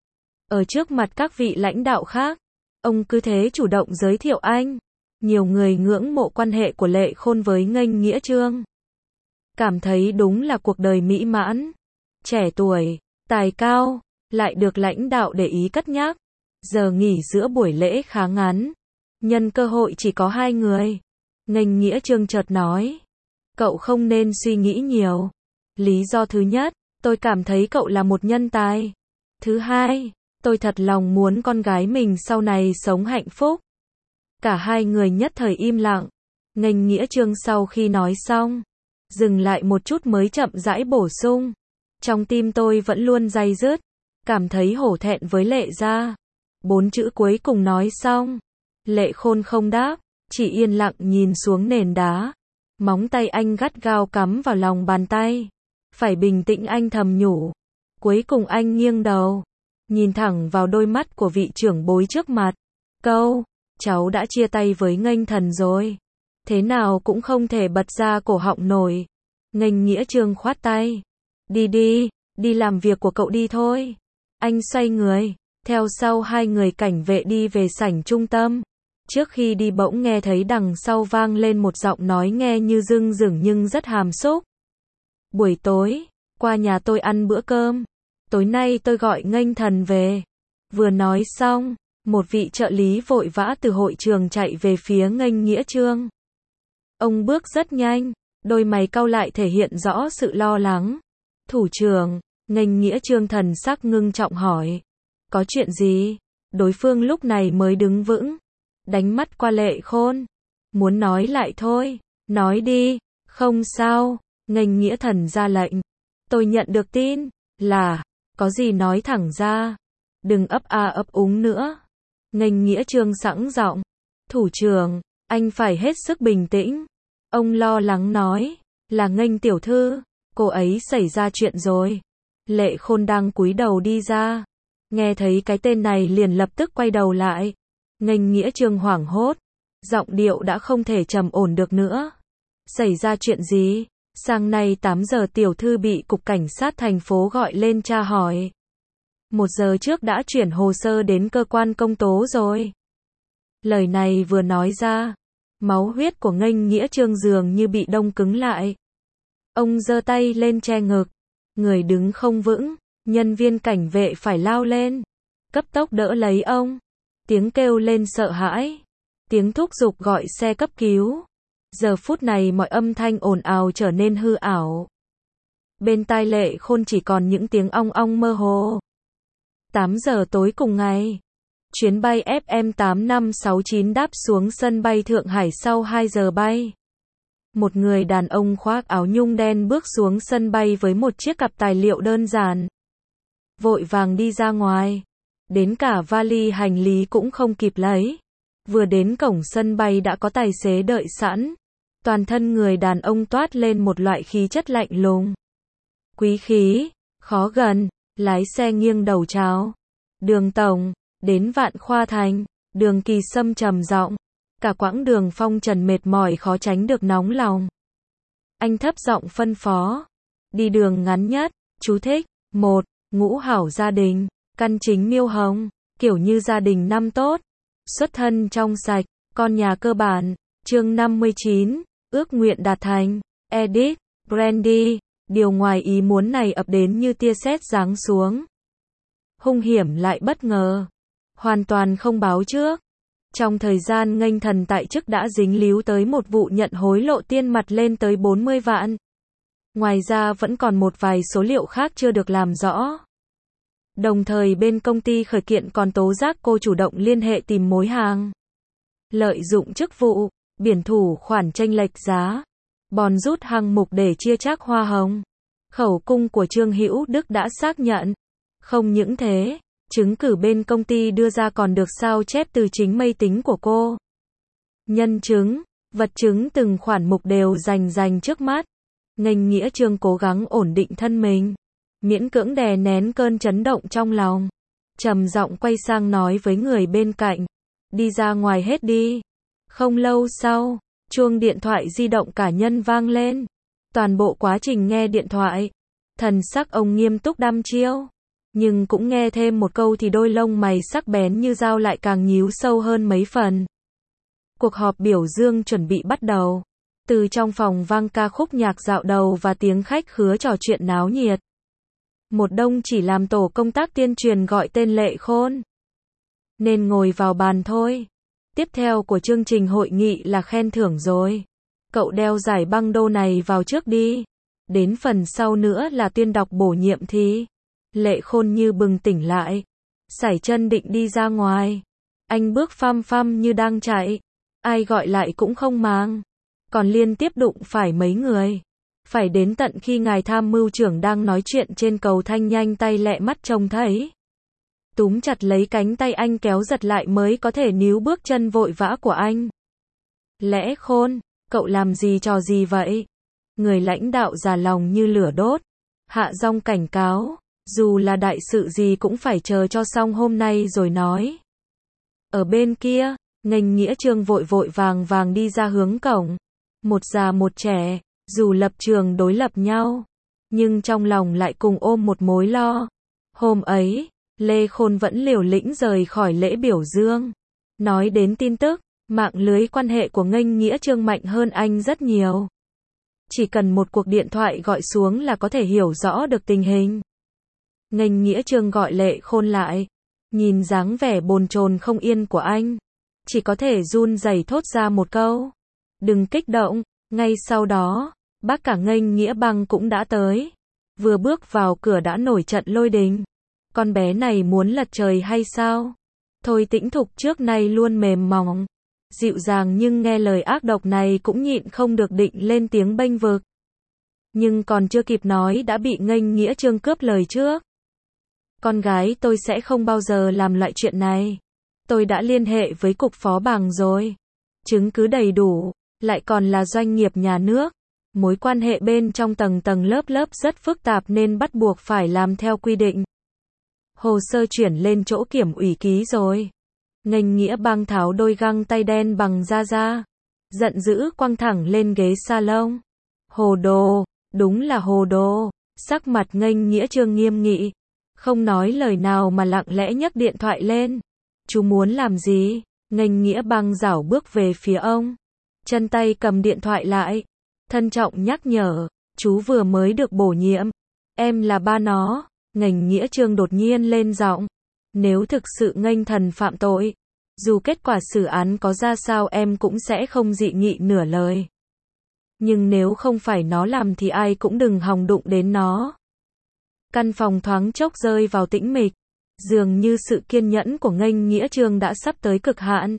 A: Ở trước mặt các vị lãnh đạo khác, ông cứ thế chủ động giới thiệu anh. Nhiều người ngưỡng mộ quan hệ của Lệ Khôn với nghênh nghĩa chương. Cảm thấy đúng là cuộc đời mỹ mãn. Trẻ tuổi, tài cao, lại được lãnh đạo để ý cất nhắc. Giờ nghỉ giữa buổi lễ khá ngắn. Nhân cơ hội chỉ có hai người. Nghênh nghĩa chương chợt nói. Cậu không nên suy nghĩ nhiều. Lý do thứ nhất, tôi cảm thấy cậu là một nhân tài. Thứ hai, tôi thật lòng muốn con gái mình sau này sống hạnh phúc. Cả hai người nhất thời im lặng. Nghênh Nghĩa Trương sau khi nói xong, dừng lại một chút mới chậm rãi bổ sung. Trong tim tôi vẫn luôn day dứt, cảm thấy hổ thẹn với Lệ gia. Bốn chữ cuối cùng nói xong, Lệ Khôn không đáp, chỉ yên lặng nhìn xuống nền đá. Móng tay anh gắt gao cắm vào lòng bàn tay. Phải bình tĩnh, anh thầm nhủ. Cuối cùng anh nghiêng đầu, nhìn thẳng vào đôi mắt của vị trưởng bối trước mặt. Câu, cháu đã chia tay với Nghênh Thần rồi. Thế nào cũng không thể bật ra cổ họng nổi. Nghênh Nghĩa Trương khoát tay. Đi đi, đi làm việc của cậu đi thôi. Anh xoay người, theo sau hai người cảnh vệ đi về sảnh trung tâm. Trước khi đi bỗng nghe thấy đằng sau vang lên một giọng nói nghe như dưng dửng nhưng rất hàm xúc. Buổi tối, qua nhà tôi ăn bữa cơm. Tối nay tôi gọi Nghênh Thần về. Vừa nói xong, một vị trợ lý vội vã từ hội trường chạy về phía Nghênh Nghĩa Trương. Ông bước rất nhanh, đôi mày cau lại thể hiện rõ sự lo lắng. Thủ trưởng, Nghênh Nghĩa Trương thần sắc ngưng trọng hỏi. Có chuyện gì? Đối phương lúc này mới đứng vững, đánh mắt qua Lệ Khôn. Muốn nói lại thôi, nói đi. Không sao, Nghênh Nghĩa Thần ra lệnh. Tôi nhận được tin, là, có gì nói thẳng ra. Đừng ấp a ấp úng nữa. Nghênh Nghĩa Trương sẵn giọng. Thủ trưởng, anh phải hết sức bình tĩnh. Ông lo lắng nói, là Nghênh tiểu thư, cô ấy xảy ra chuyện rồi. Lệ Khôn đang cúi đầu đi ra, nghe thấy cái tên này liền lập tức quay đầu lại. Nghênh Nghĩa Trương hoảng hốt, giọng điệu đã không thể trầm ổn được nữa. Xảy ra chuyện gì? Sáng nay tám giờ tiểu thư bị cục cảnh sát thành phố gọi lên tra hỏi. Một giờ trước đã chuyển hồ sơ đến cơ quan công tố rồi. Lời này vừa nói ra, máu huyết của Nghênh Nghĩa Trương dường như bị đông cứng lại. Ông giơ tay lên che ngực, người đứng không vững, nhân viên cảnh vệ phải lao lên, cấp tốc đỡ lấy ông. Tiếng kêu lên sợ hãi, tiếng thúc giục gọi xe cấp cứu. Giờ phút này mọi âm thanh ồn ào trở nên hư ảo. Bên tai Lệ Khôn chỉ còn những tiếng ong ong mơ hồ. tám giờ tối cùng ngày, chuyến bay F M tám năm sáu chín đáp xuống sân bay Thượng Hải sau hai giờ bay. Một người đàn ông khoác áo nhung đen bước xuống sân bay với một chiếc cặp tài liệu đơn giản. Vội vàng đi ra ngoài. Đến cả vali hành lý cũng không kịp lấy. Vừa đến cổng sân bay đã có tài xế đợi sẵn. Toàn thân người đàn ông toát lên một loại khí chất lạnh lùng. Quý khí, khó gần, lái xe nghiêng đầu chào. Đường tổng, đến Vạn Khoa Thành, Đường Kỳ Sâm trầm giọng. Cả quãng đường phong trần mệt mỏi khó tránh được nóng lòng. Anh thấp giọng phân phó. Đi đường ngắn nhất, chú thích. Một, ngũ hảo gia đình, căn chính miêu hồng, kiểu như gia đình năm tốt. Xuất thân trong sạch, con nhà cơ bản. Chương năm mươi chín, ước nguyện đạt thành. Edit, Brandy. Điều ngoài ý muốn này ập đến như tia sét giáng xuống. Hung hiểm lại bất ngờ. Hoàn toàn không báo trước. Trong thời gian Nghênh Thần tại chức đã dính líu tới một vụ nhận hối lộ tiền mặt lên tới bốn mươi vạn. Ngoài ra vẫn còn một vài số liệu khác chưa được làm rõ. Đồng thời bên công ty khởi kiện còn tố giác cô chủ động liên hệ tìm mối hàng. Lợi dụng chức vụ, biển thủ khoản chênh lệch giá. Bòn rút hạng mục để chia chác hoa hồng. Khẩu cung của Trương Hữu Đức đã xác nhận. Không những thế, chứng cứ bên công ty đưa ra còn được sao chép từ chính máy tính của cô. Nhân chứng, vật chứng từng khoản mục đều rành rành trước mắt. Nghênh Nghĩa Trương cố gắng ổn định thân mình, miễn cưỡng đè nén cơn chấn động trong lòng. Trầm giọng quay sang nói với người bên cạnh. Đi ra ngoài hết đi. Không lâu sau, chuông điện thoại di động cá nhân vang lên. Toàn bộ quá trình nghe điện thoại, thần sắc ông nghiêm túc đăm chiêu. Nhưng cũng nghe thêm một câu thì đôi lông mày sắc bén như dao lại càng nhíu sâu hơn mấy phần. Cuộc họp biểu dương chuẩn bị bắt đầu. Từ trong phòng vang ca khúc nhạc dạo đầu và tiếng khách khứa trò chuyện náo nhiệt. Một đông chỉ làm tổ công tác tuyên truyền gọi tên Lệ Khôn. Nên ngồi vào bàn thôi. Tiếp theo của chương trình hội nghị là khen thưởng rồi. Cậu đeo giải băng đô này vào trước đi. Đến phần sau nữa là tuyên đọc bổ nhiệm thi. Lệ Khôn như bừng tỉnh lại. Sải chân định đi ra ngoài. Anh bước phăm phăm như đang chạy. ai gọi lại cũng không mang, còn liên tiếp đụng phải mấy người. Phải đến tận khi ngài tham mưu trưởng đang nói chuyện trên cầu thang nhanh tay lẹ mắt trông thấy. Túm chặt lấy cánh tay anh kéo giật lại mới có thể níu bước chân vội vã của anh. Lẽ khôn, cậu làm gì trò gì vậy? Người lãnh đạo già lòng như lửa đốt. Hạ giọng cảnh cáo, dù là đại sự gì cũng phải chờ cho xong hôm nay rồi nói. Ở bên kia, Nghênh Nghĩa Trương vội vội vàng vàng đi ra hướng cổng. Một già một trẻ, dù lập trường đối lập nhau, nhưng trong lòng lại cùng ôm một mối lo. Hôm ấy, Lê Khôn vẫn liều lĩnh rời khỏi lễ biểu dương. Nói đến tin tức, mạng lưới quan hệ của Nghênh Nghĩa Trương mạnh hơn anh rất nhiều. Chỉ cần một cuộc điện thoại gọi xuống là có thể hiểu rõ được tình hình. Nghênh Nghĩa Trương gọi Lệ Khôn lại, nhìn dáng vẻ bồn chồn không yên của anh, chỉ có thể run rẩy thốt ra một câu. Đừng kích động. Ngay sau đó, bác cả Nghênh Nghĩa Băng cũng đã tới. Vừa bước vào cửa đã nổi trận lôi đình. Con bé này muốn lật trời hay sao? Thôi Tĩnh Thục trước nay luôn mềm mỏng, dịu dàng nhưng nghe lời ác độc này cũng nhịn không được định lên tiếng bênh vực. Nhưng còn chưa kịp nói đã bị Nghênh Nghĩa Trương cướp lời trước. Con gái tôi sẽ không bao giờ làm loại chuyện này. Tôi đã liên hệ với cục phó bảng rồi. Chứng cứ đầy đủ, lại còn là doanh nghiệp nhà nước. Mối quan hệ bên trong tầng tầng lớp lớp rất phức tạp nên bắt buộc phải làm theo quy định. Hồ sơ chuyển lên chỗ kiểm ủy ký rồi. Nghênh Nghĩa Băng tháo đôi găng tay đen bằng da da, giận dữ quăng thẳng lên ghế salon. Hồ đồ, đúng là hồ đồ. Sắc mặt Nghênh Nghĩa Trương nghiêm nghị, không nói lời nào mà lặng lẽ nhấc điện thoại lên. Chú muốn làm gì? Nghênh Nghĩa Băng rảo bước về phía ông, chân tay cầm điện thoại lại, thân trọng nhắc nhở, chú vừa mới được bổ nhiệm, em là ba nó. Nghênh Nghĩa Trương đột nhiên lên giọng, nếu thực sự Nghênh Thần phạm tội, dù kết quả xử án có ra sao em cũng sẽ không dị nghị nửa lời. Nhưng nếu không phải nó làm thì ai cũng đừng hòng đụng đến nó. Căn phòng thoáng chốc rơi vào tĩnh mịch, dường như sự kiên nhẫn của Nghênh Nghĩa Trương đã sắp tới cực hạn.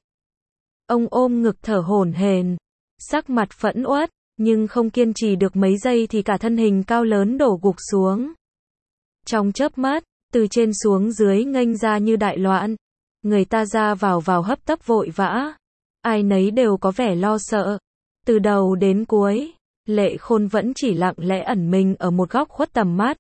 A: Ông ôm ngực thở hổn hển, sắc mặt phẫn uất, nhưng không kiên trì được mấy giây thì cả thân hình cao lớn đổ gục xuống. Trong chớp mắt, từ trên xuống dưới nghênh ra như đại loạn. Người ta ra vào vào hấp tấp vội vã. Ai nấy đều có vẻ lo sợ. Từ đầu đến cuối, Lệ Khôn vẫn chỉ lặng lẽ ẩn mình ở một góc khuất tầm mắt.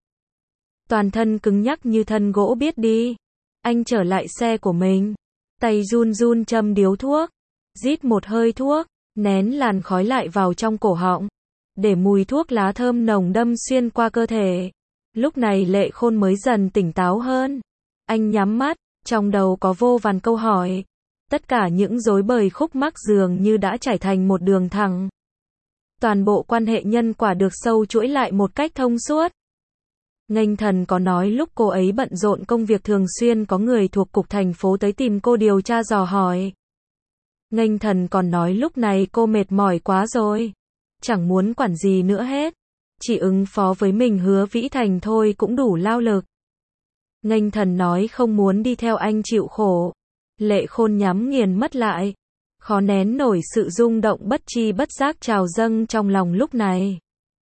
A: Toàn thân cứng nhắc như thân gỗ biết đi. Anh trở lại xe của mình. Tay run run châm điếu thuốc. Rít một hơi thuốc, nén làn khói lại vào trong cổ họng. Để mùi thuốc lá thơm nồng đâm xuyên qua cơ thể. Lúc này Lệ Khôn mới dần tỉnh táo hơn. Anh nhắm mắt, trong đầu có vô vàn câu hỏi. Tất cả những rối bời khúc mắc dường như đã trải thành một đường thẳng. Toàn bộ quan hệ nhân quả được sâu chuỗi lại một cách thông suốt. Nghênh Thần có nói lúc cô ấy bận rộn công việc thường xuyên có người thuộc cục thành phố tới tìm cô điều tra dò hỏi. Nghênh Thần còn nói lúc này cô mệt mỏi quá rồi. Chẳng muốn quản gì nữa hết. Chỉ ứng phó với mình Hứa Vĩ Thành thôi cũng đủ lao lực. Nghênh Thần nói không muốn đi theo anh chịu khổ. Lệ Khôn nhắm nghiền mắt lại. Khó nén nổi sự rung động bất tri bất giác trào dâng trong lòng lúc này.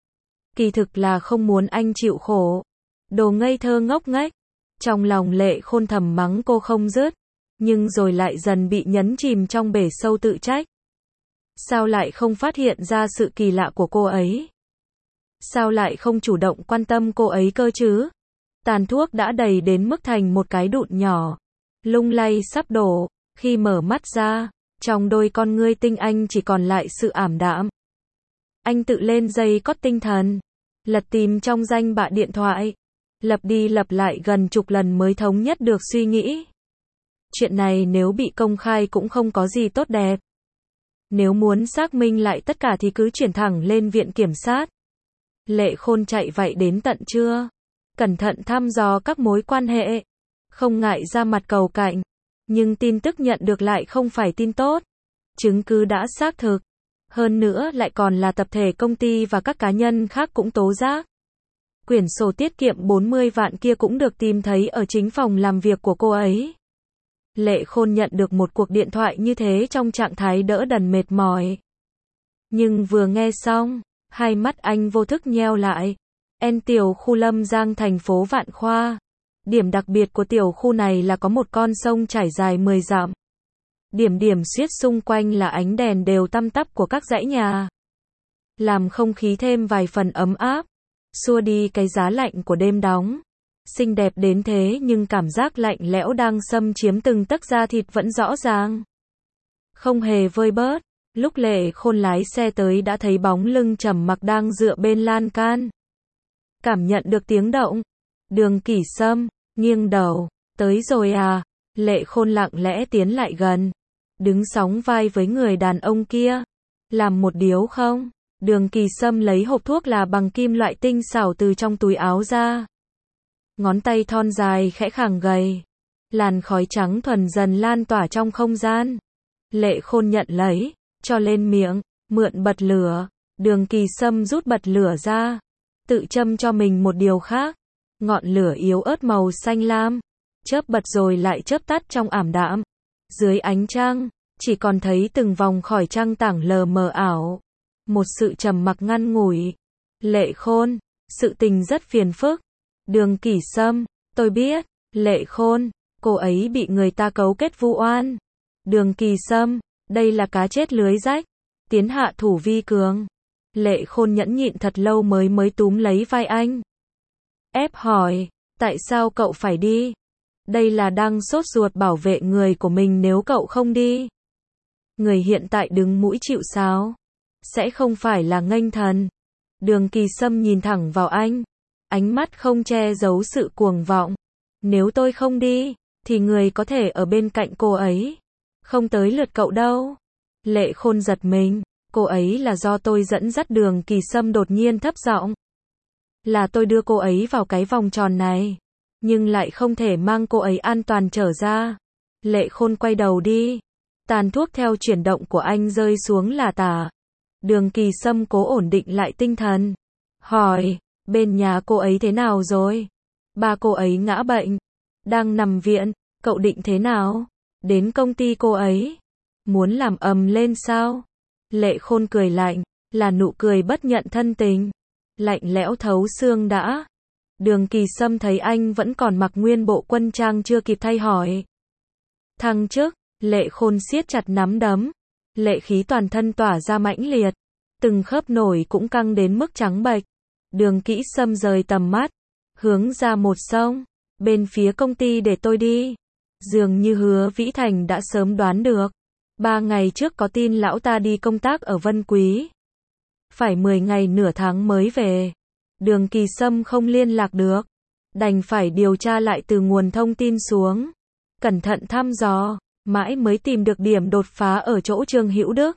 A: Kỳ thực là không muốn anh chịu khổ. Đồ ngây thơ ngốc nghếch. Trong lòng Lệ Khôn thầm mắng cô không dứt. Nhưng rồi lại dần bị nhấn chìm trong bể sâu tự trách. Sao lại không phát hiện ra sự kỳ lạ của cô ấy? Sao lại không chủ động quan tâm cô ấy cơ chứ? Tàn thuốc đã đầy đến mức thành một cái đụn nhỏ. Lung lay sắp đổ. Khi mở mắt ra, trong đôi con ngươi tinh anh chỉ còn lại sự ảm đạm. Anh tự lên dây cót tinh thần. Lật tìm trong danh bạ điện thoại. Lặp đi lặp lại gần chục lần mới thống nhất được suy nghĩ. Chuyện này nếu bị công khai cũng không có gì tốt đẹp. Nếu muốn xác minh lại tất cả thì cứ chuyển thẳng lên viện kiểm sát. Lệ Khôn chạy vậy đến tận trưa. Cẩn thận thăm dò các mối quan hệ. Không ngại ra mặt cầu cạnh. Nhưng tin tức nhận được lại không phải tin tốt. Chứng cứ đã xác thực. Hơn nữa lại còn là tập thể công ty và các cá nhân khác cũng tố giác. Quyển sổ tiết kiệm bốn mươi vạn kia cũng được tìm thấy ở chính phòng làm việc của cô ấy. Lệ Khôn nhận được một cuộc điện thoại như thế trong trạng thái đỡ đần mệt mỏi. Nhưng vừa nghe xong, hai mắt anh vô thức nheo lại. En tiểu khu Lâm Giang thành phố Vạn Khoa. Điểm đặc biệt của tiểu khu này là có một con sông trải dài mười dặm. Điểm điểm xuyết xung quanh là ánh đèn đều tăm tắp của các dãy nhà. Làm không khí thêm vài phần ấm áp, xua đi cái giá lạnh của đêm đóng. Xinh đẹp đến thế nhưng cảm giác lạnh lẽo đang xâm chiếm từng tấc da thịt vẫn rõ ràng. Không hề vơi bớt, lúc Lệ Khôn lái xe tới đã thấy bóng lưng Trầm Mặc đang dựa bên lan can. Cảm nhận được tiếng động, Đường Kỷ Sâm nghiêng đầu, tới rồi à? Lệ Khôn lặng lẽ tiến lại gần, đứng sóng vai với người đàn ông kia. Làm một điếu không? Đường Kỷ Sâm lấy hộp thuốc là bằng kim loại tinh xảo từ trong túi áo ra. Ngón tay thon dài khẽ khàng gầy. Làn khói trắng thuần dần lan tỏa trong không gian. Lệ Khôn nhận lấy, cho lên miệng, mượn bật lửa. Đường Kỷ Sâm rút bật lửa ra, tự châm cho mình một điều khác. Ngọn lửa yếu ớt màu xanh lam, chớp bật rồi lại chớp tắt trong ảm đạm. Dưới ánh trăng, chỉ còn thấy từng vòng khỏi trăng tảng lờ mờ ảo. Một sự trầm mặc ngắn ngủi. Lệ Khôn, sự tình rất phiền phức. Đường Kỷ Sâm, tôi biết. Lệ Khôn, cô ấy bị người ta cấu kết vu oan. Đường Kỷ Sâm, đây là cá chết lưới rách. Tiến hạ thủ vi cường. Lệ Khôn nhẫn nhịn thật lâu mới mới túm lấy vai anh. Ép hỏi, tại sao cậu phải đi? Đây là đang sốt ruột bảo vệ người của mình nếu cậu không đi. Người hiện tại đứng mũi chịu sáo. Sẽ không phải là nghênh thần. Đường Kỷ Sâm nhìn thẳng vào anh. Ánh mắt không che giấu sự cuồng vọng. Nếu tôi không đi, thì người có thể ở bên cạnh cô ấy. Không tới lượt cậu đâu. Lệ Khôn giật mình. Cô ấy là do tôi dẫn dắt. Đường Kỷ Sâm đột nhiên thấp giọng. Là tôi đưa cô ấy vào cái vòng tròn này. Nhưng lại không thể mang cô ấy an toàn trở ra. Lệ Khôn quay đầu đi. Tàn thuốc theo chuyển động của anh rơi xuống là tả. Đường Kỷ Sâm cố ổn định lại tinh thần. Hỏi, bên nhà cô ấy thế nào rồi? Ba cô ấy ngã bệnh. Đang nằm viện, cậu định thế nào? Đến công ty cô ấy. Muốn làm ầm lên sao? Lệ Khôn cười lạnh, là nụ cười bất nhận thân tình. Lạnh lẽo thấu xương đã. Đường Kỷ Sâm thấy anh vẫn còn mặc nguyên bộ quân trang chưa kịp thay hỏi. Thăng chức, Lệ Khôn siết chặt nắm đấm. Lệ khí toàn thân tỏa ra mãnh liệt. Từng khớp nổi cũng căng đến mức trắng bệch. Đường Kỷ Sâm rời tầm mắt. Hướng ra một sông. Bên phía công ty để tôi đi. Dường như Hứa Vĩ Thành đã sớm đoán được. Ba ngày trước có tin lão ta đi công tác ở Vân Quý. Phải mười ngày nửa tháng mới về. Đường Kỷ Sâm không liên lạc được. Đành phải điều tra lại từ nguồn thông tin xuống. Cẩn thận thăm dò. Mãi mới tìm được điểm đột phá ở chỗ Trương Hữu Đức.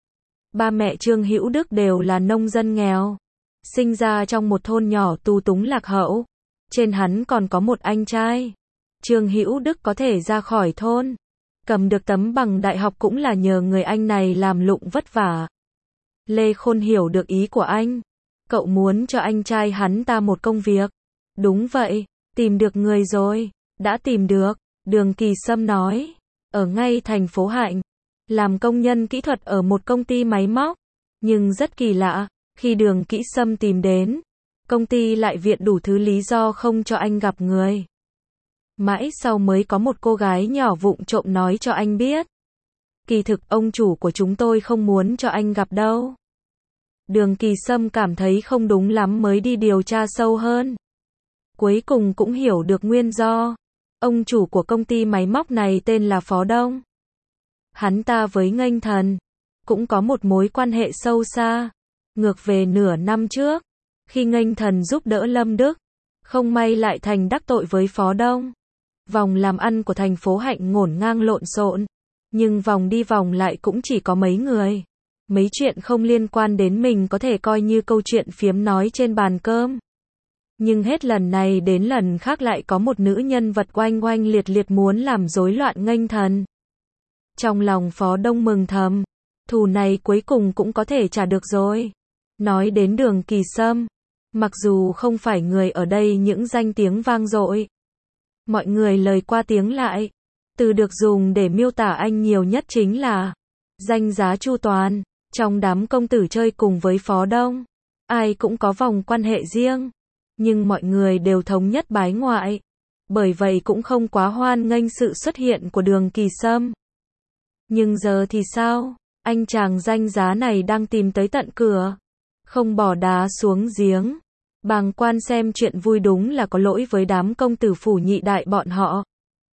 A: Ba mẹ Trương Hữu Đức đều là nông dân nghèo. Sinh ra trong một thôn nhỏ tu túng lạc hậu. Trên hắn còn có một anh trai. Trương Hữu Đức có thể ra khỏi thôn. Cầm được tấm bằng đại học cũng là nhờ người anh này làm lụng vất vả. Lê Khôn hiểu được ý của anh. Cậu muốn cho anh trai hắn ta một công việc. Đúng vậy, tìm được người rồi. Đã tìm được, Đường Kỷ Sâm nói. Ở ngay thành phố Hạnh. Làm công nhân kỹ thuật ở một công ty máy móc. Nhưng rất kỳ lạ, khi Đường Kỷ Sâm tìm đến, công ty lại viện đủ thứ lý do không cho anh gặp người. Mãi sau mới có một cô gái nhỏ vụng trộm nói cho anh biết. Kỳ thực ông chủ của chúng tôi không muốn cho anh gặp đâu. Đường Kỷ Sâm cảm thấy không đúng lắm mới đi điều tra sâu hơn. Cuối cùng cũng hiểu được nguyên do. Ông chủ của công ty máy móc này tên là Phó Đông. Hắn ta với nghênh thần cũng có một mối quan hệ sâu xa. Ngược về nửa năm trước, khi nghênh thần giúp đỡ Lâm Đức, không may lại thành đắc tội với Phó Đông. Vòng làm ăn của thành phố Hạnh ngổn ngang lộn xộn, nhưng vòng đi vòng lại cũng chỉ có mấy người. Mấy chuyện không liên quan đến mình có thể coi như câu chuyện phiếm nói trên bàn cơm. Nhưng hết lần này đến lần khác lại có một nữ nhân vật oanh oanh liệt liệt muốn làm rối loạn nghênh thần. Trong lòng Phó Đông mừng thầm, thù này cuối cùng cũng có thể trả được rồi. Nói đến Đường Kỷ Sâm, mặc dù không phải người ở đây những danh tiếng vang dội, mọi người lời qua tiếng lại, Từ được dùng để miêu tả anh nhiều nhất chính là danh giá chu toàn. Trong đám công tử chơi cùng với Phó Đông, ai cũng có vòng quan hệ riêng, nhưng mọi người đều thống nhất bái ngoại. Bởi vậy cũng không quá hoan nghênh sự xuất hiện của Đường Kỳ Sâm. Nhưng giờ thì sao? Anh chàng danh giá này đang tìm tới tận cửa. Không bỏ đá xuống giếng. Bàng quan xem chuyện vui đúng là có lỗi với đám công tử phủ nhị đại bọn họ.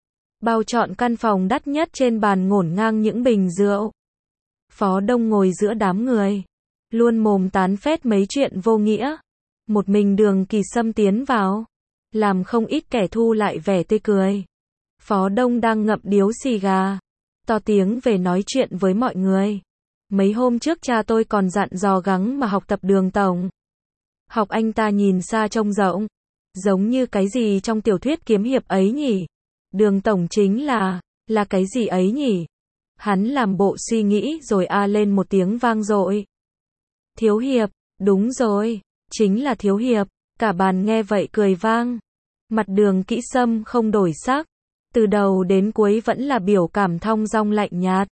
A: Bao trọn căn phòng đắt nhất trên bàn ngổn ngang những bình rượu. Phó Đông ngồi giữa đám người, luôn mồm tán phét mấy chuyện vô nghĩa. Một mình Đường Kỳ Sâm tiến vào, làm không ít kẻ thu lại vẻ tươi cười. Phó Đông đang ngậm điếu xì gà, to tiếng về nói chuyện với mọi người. Mấy hôm trước cha tôi còn dặn dò gắng mà học tập Đường tổng. Học anh ta nhìn xa trông rộng, giống như cái gì trong tiểu thuyết kiếm hiệp ấy nhỉ? Đường tổng chính là, là cái gì ấy nhỉ? Hắn làm bộ suy nghĩ rồi a lên một tiếng vang dội. Thiếu hiệp, đúng rồi, chính là thiếu hiệp. Cả bàn nghe vậy cười vang. Mặt Đường Kỹ Sâm không đổi sắc, từ đầu đến cuối vẫn là biểu cảm thong dong lạnh nhạt.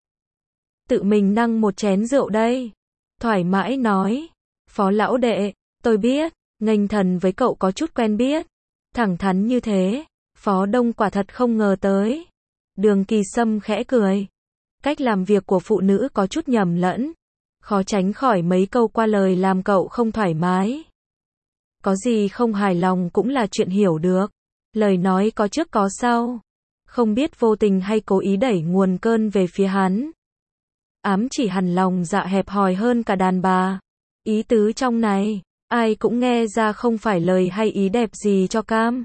A: Tự mình nâng một chén rượu đây. Thoải mái nói. Phó lão đệ, tôi biết, nghênh thần với cậu có chút quen biết. Thẳng thắn như thế, Phó Đông quả thật không ngờ tới. Đường Kỳ Sâm khẽ cười. Cách làm việc của phụ nữ có chút nhầm lẫn, khó tránh khỏi mấy câu qua lời làm cậu không thoải mái. Có gì không hài lòng cũng là chuyện hiểu được. Lời nói có trước có sau. Không biết vô tình hay cố ý đẩy nguồn cơn về phía hắn. Ám chỉ hằn lòng dạ hẹp hòi hơn cả đàn bà. Ý tứ trong này, ai cũng nghe ra không phải lời hay ý đẹp gì cho cam.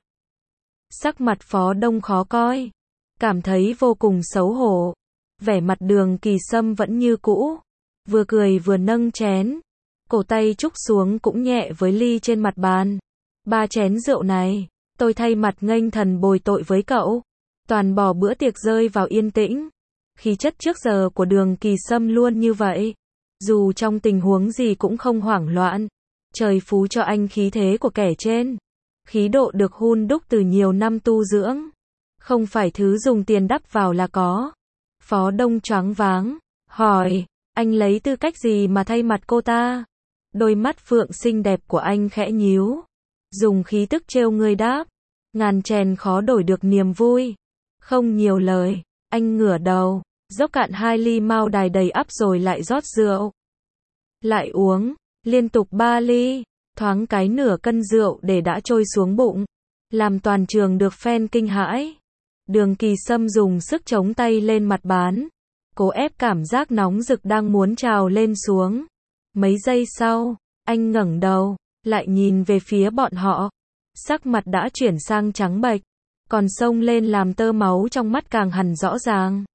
A: Sắc mặt Phó Đông khó coi, cảm thấy vô cùng xấu hổ. Vẻ mặt Đường Kỳ Sâm vẫn như cũ, vừa cười vừa nâng chén, cổ tay trúc xuống cũng nhẹ với ly trên mặt bàn. Ba chén rượu này, tôi thay mặt nghênh thần bồi tội với cậu. Toàn bỏ bữa tiệc rơi vào yên tĩnh. Khí chất trước giờ của Đường Kỳ Sâm luôn như vậy, dù trong tình huống gì cũng không hoảng loạn. Trời phú cho anh khí thế của kẻ trên, khí độ được hun đúc từ nhiều năm tu dưỡng, không phải thứ dùng tiền đắp vào là có. Phó Đông choáng váng, hỏi, anh lấy tư cách gì mà thay mặt cô ta? Đôi mắt phượng xinh đẹp của anh khẽ nhíu, dùng khí tức trêu người đáp, ngàn chèn khó đổi được niềm vui. Không nhiều lời, anh ngửa đầu, dốc cạn hai ly mao đài đầy ắp rồi lại rót rượu. Lại uống, liên tục ba ly, thoáng cái nửa cân rượu để đã trôi xuống bụng, làm toàn trường được phen kinh hãi. Đường Kỳ Sâm dùng sức chống tay lên mặt bàn, cố ép cảm giác nóng rực đang muốn trào lên xuống. Mấy giây sau, anh ngẩng đầu, lại nhìn về phía bọn họ. Sắc mặt đã chuyển sang trắng bệch, còn sông lên làm tơ máu trong mắt càng hằn rõ ràng.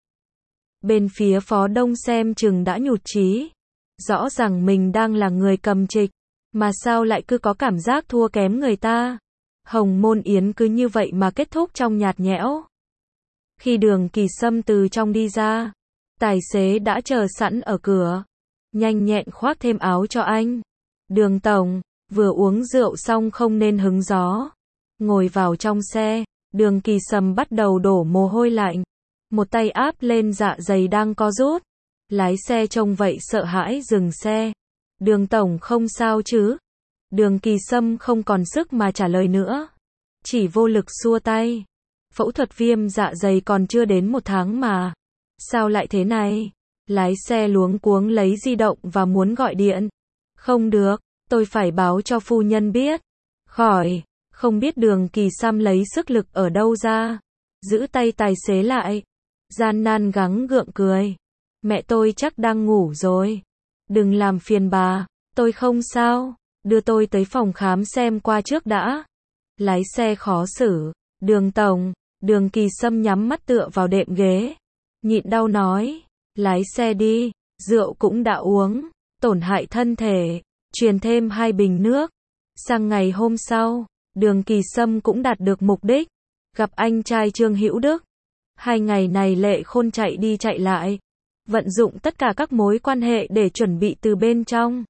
A: Bên phía Phó Đông xem chừng đã nhụt chí. Rõ ràng mình đang là người cầm trịch, mà sao lại cứ có cảm giác thua kém người ta. Hồng Môn Yến cứ như vậy mà kết thúc trong nhạt nhẽo. Khi Đường Kỳ Sâm từ trong đi ra, tài xế đã chờ sẵn ở cửa, nhanh nhẹn khoác thêm áo cho anh. Đường tổng, vừa uống rượu xong không nên hứng gió. Ngồi vào trong xe, Đường Kỳ Sâm bắt đầu đổ mồ hôi lạnh, một tay áp lên dạ dày đang co rút. Lái xe trông vậy sợ hãi dừng xe. Đường tổng không sao chứ? Đường Kỳ Sâm không còn sức mà trả lời nữa, chỉ vô lực xua tay. Phẫu thuật viêm dạ dày còn chưa đến một tháng mà. Sao lại thế này? Lái xe luống cuống lấy di động và muốn gọi điện. Không được, tôi phải báo cho phu nhân biết. Khỏi, không biết Đường Kỳ Sâm lấy sức lực ở đâu ra. Giữ tay tài xế lại, gian nan gắng gượng cười. Mẹ tôi chắc đang ngủ rồi. Đừng làm phiền bà, tôi không sao. Đưa tôi tới phòng khám xem qua trước đã. Lái xe khó xử. Đường tổng, Đường Kỳ Sâm nhắm mắt tựa vào đệm ghế, nhịn đau nói, lái xe đi, rượu cũng đã uống, tổn hại thân thể, truyền thêm hai bình nước. Sang ngày hôm sau, Đường Kỳ Sâm cũng đạt được mục đích, gặp anh trai Trương Hữu Đức. Hai ngày này Lệ Khôn chạy đi chạy lại, vận dụng tất cả các mối quan hệ để chuẩn bị từ bên trong.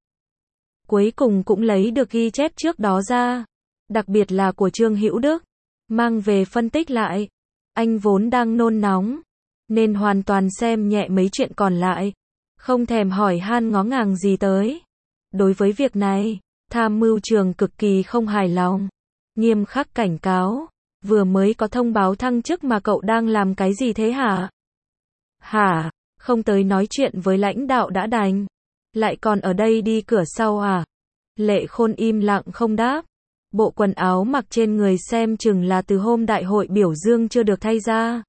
A: Cuối cùng cũng lấy được ghi chép trước đó ra, đặc biệt là của Trương Hữu Đức, mang về phân tích lại. Anh vốn đang nôn nóng, nên hoàn toàn xem nhẹ mấy chuyện còn lại, không thèm hỏi han ngó ngàng gì tới. Đối với việc này, tham mưu trưởng cực kỳ không hài lòng, nghiêm khắc cảnh cáo, vừa mới có thông báo thăng chức mà cậu đang làm cái gì thế hả? Hả, không tới nói chuyện với lãnh đạo đã đành, lại còn ở đây đi cửa sau à? Lệ Khôn im lặng không đáp. Bộ quần áo mặc trên người xem chừng là từ hôm đại hội biểu dương chưa được thay ra.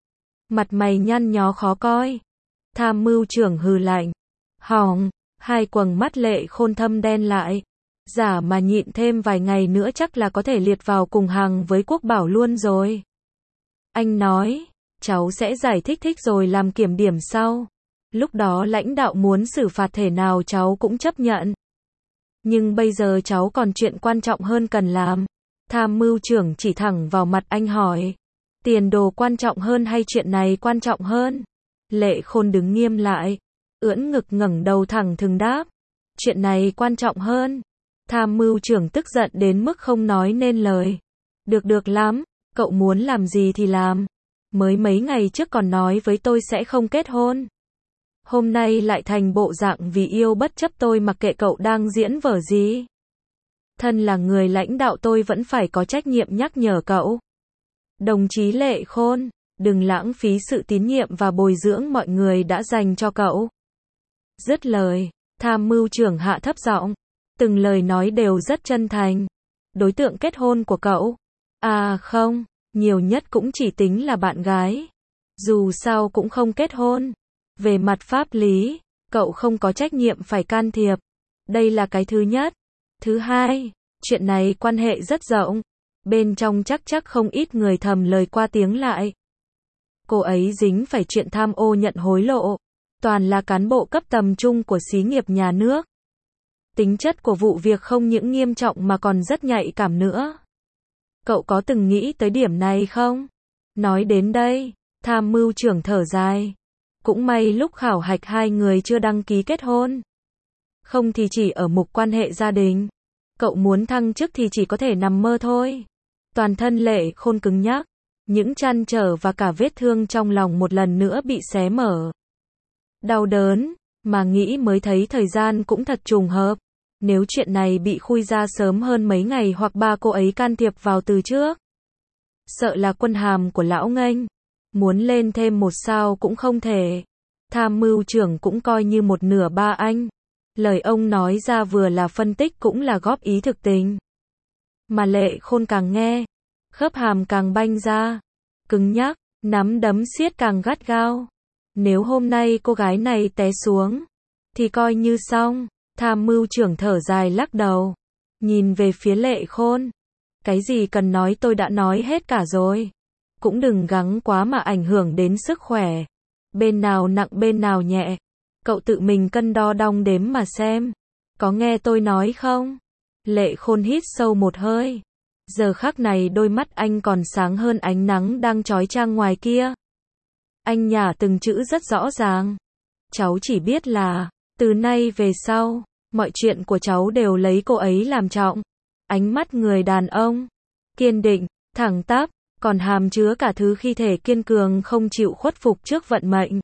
A: Mặt mày nhăn nhó khó coi. Tham mưu trưởng hừ lạnh. Hỏng, hai quầng mắt Lệ Khôn thâm đen lại. Giả mà nhịn thêm vài ngày nữa chắc là có thể liệt vào cùng hàng với Quốc Bảo luôn rồi. Anh nói, cháu sẽ giải thích thích rồi làm kiểm điểm sau. Lúc đó lãnh đạo muốn xử phạt thể nào cháu cũng chấp nhận. Nhưng bây giờ cháu còn chuyện quan trọng hơn cần làm. Tham mưu trưởng chỉ thẳng vào mặt anh hỏi. Tiền đồ quan trọng hơn hay chuyện này quan trọng hơn? Lệ Khôn đứng nghiêm lại. Ưỡn ngực ngẩng đầu thẳng thừng đáp. Chuyện này quan trọng hơn. Tham mưu trưởng tức giận đến mức không nói nên lời. Được được lắm, cậu muốn làm gì thì làm. Mới mấy ngày trước còn nói với tôi sẽ không kết hôn. Hôm nay lại thành bộ dạng vì yêu bất chấp tôi mặc kệ cậu đang diễn vở gì. Thân là người lãnh đạo tôi vẫn phải có trách nhiệm nhắc nhở cậu. Đồng chí Lệ Khôn, đừng lãng phí sự tín nhiệm và bồi dưỡng mọi người đã dành cho cậu. Dứt lời, tham mưu trưởng hạ thấp giọng. Từng lời nói đều rất chân thành. Đối tượng kết hôn của cậu? À không, nhiều nhất cũng chỉ tính là bạn gái. Dù sao cũng không kết hôn. Về mặt pháp lý, cậu không có trách nhiệm phải can thiệp. Đây là cái thứ nhất. Thứ hai, chuyện này quan hệ rất rộng. Bên trong chắc chắc không ít người thầm lời qua tiếng lại. Cô ấy dính phải chuyện tham ô nhận hối lộ. Toàn là cán bộ cấp tầm trung của xí nghiệp nhà nước. Tính chất của vụ việc không những nghiêm trọng mà còn rất nhạy cảm nữa. Cậu có từng nghĩ tới điểm này không? Nói đến đây, tham mưu trưởng thở dài. Cũng may lúc khảo hạch hai người chưa đăng ký kết hôn. Không thì chỉ ở mục quan hệ gia đình. Cậu muốn thăng chức thì chỉ có thể nằm mơ thôi. Toàn thân Lệ Khôn cứng nhắc. Những trăn trở và cả vết thương trong lòng một lần nữa bị xé mở. Đau đớn, mà nghĩ mới thấy thời gian cũng thật trùng hợp. Nếu chuyện này bị khui ra sớm hơn mấy ngày hoặc ba cô ấy can thiệp vào từ trước. Sợ là quân hàm của lão nghênh. Muốn lên thêm một sao cũng không thể. Tham mưu trưởng cũng coi như một nửa ba anh. Lời ông nói ra vừa là phân tích cũng là góp ý thực tình. Mà Lệ Khôn càng nghe, khớp hàm càng banh ra. Cứng nhắc, nắm đấm siết càng gắt gao. Nếu hôm nay cô gái này té xuống, thì coi như xong. Tham mưu trưởng thở dài lắc đầu. Nhìn về phía Lệ Khôn. Cái gì cần nói tôi đã nói hết cả rồi. Cũng đừng gắng quá mà ảnh hưởng đến sức khỏe. Bên nào nặng bên nào nhẹ. Cậu tự mình cân đo đong đếm mà xem. Có nghe tôi nói không? Lệ Khôn hít sâu một hơi. Giờ khắc này đôi mắt anh còn sáng hơn ánh nắng đang chói chang ngoài kia. Anh nhả từng chữ rất rõ ràng. Cháu chỉ biết là, từ nay về sau, mọi chuyện của cháu đều lấy cô ấy làm trọng. Ánh mắt người đàn ông, kiên định, thẳng tắp, còn hàm chứa cả thứ khi thể kiên cường không chịu khuất phục trước vận mệnh.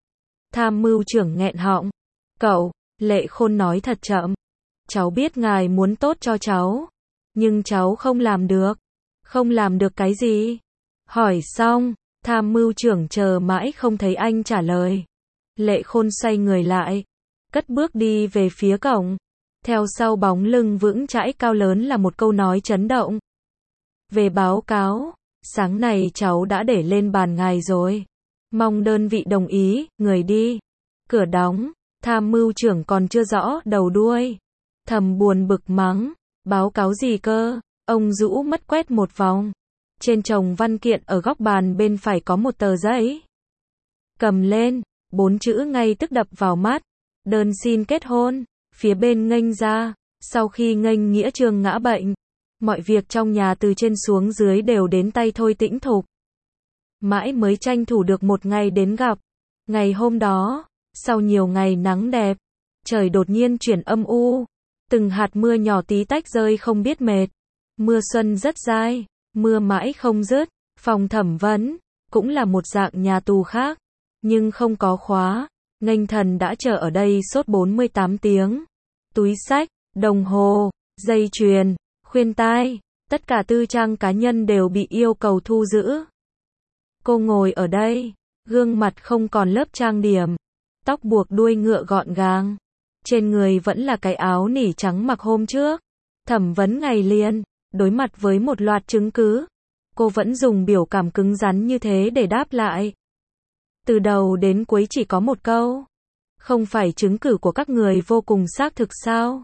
A: Tham mưu trưởng nghẹn họng. Cậu, Lệ Khôn nói thật chậm. Cháu biết ngài muốn tốt cho cháu. Nhưng cháu không làm được. Không làm được cái gì? Hỏi xong, tham mưu trưởng chờ mãi không thấy anh trả lời. Lệ Khôn xoay người lại. Cất bước đi về phía cổng. Theo sau bóng lưng vững chãi cao lớn là một câu nói chấn động. Về báo cáo, sáng nay cháu đã để lên bàn ngài rồi. Mong đơn vị đồng ý, người đi. Cửa đóng, tham mưu trưởng còn chưa rõ đầu đuôi. Thầm buồn bực mắng, báo cáo gì cơ? Ông rũ mắt quét một vòng. Trên chồng văn kiện ở góc bàn bên phải có một tờ giấy. Cầm lên, bốn chữ ngay tức đập vào mắt. Đơn xin kết hôn. Phía bên nghênh ra, sau khi nghênh nghĩa trương ngã bệnh. Mọi việc trong nhà từ trên xuống dưới đều đến tay Thôi Tĩnh Thục. Mãi mới tranh thủ được một ngày đến gặp. Ngày hôm đó, sau nhiều ngày nắng đẹp, trời đột nhiên chuyển âm u. Từng hạt mưa nhỏ tí tách rơi không biết mệt. Mưa xuân rất dai, mưa mãi không dứt. Phòng thẩm vấn, cũng là một dạng nhà tù khác. nhưng không có khóa. Nghênh Thần đã chờ ở đây suốt bốn mươi tám tiếng. Túi xách, đồng hồ, dây chuyền, khuyên tai, tất cả tư trang cá nhân đều bị yêu cầu thu giữ. Cô ngồi ở đây, gương mặt không còn lớp trang điểm, tóc buộc đuôi ngựa gọn gàng, trên người vẫn là cái áo nỉ trắng mặc hôm trước. Thẩm vấn ngày liền, đối mặt với một loạt chứng cứ, cô vẫn dùng biểu cảm cứng rắn như thế để đáp lại. Từ đầu đến cuối chỉ có một câu. Không phải chứng cứ của các người vô cùng xác thực sao?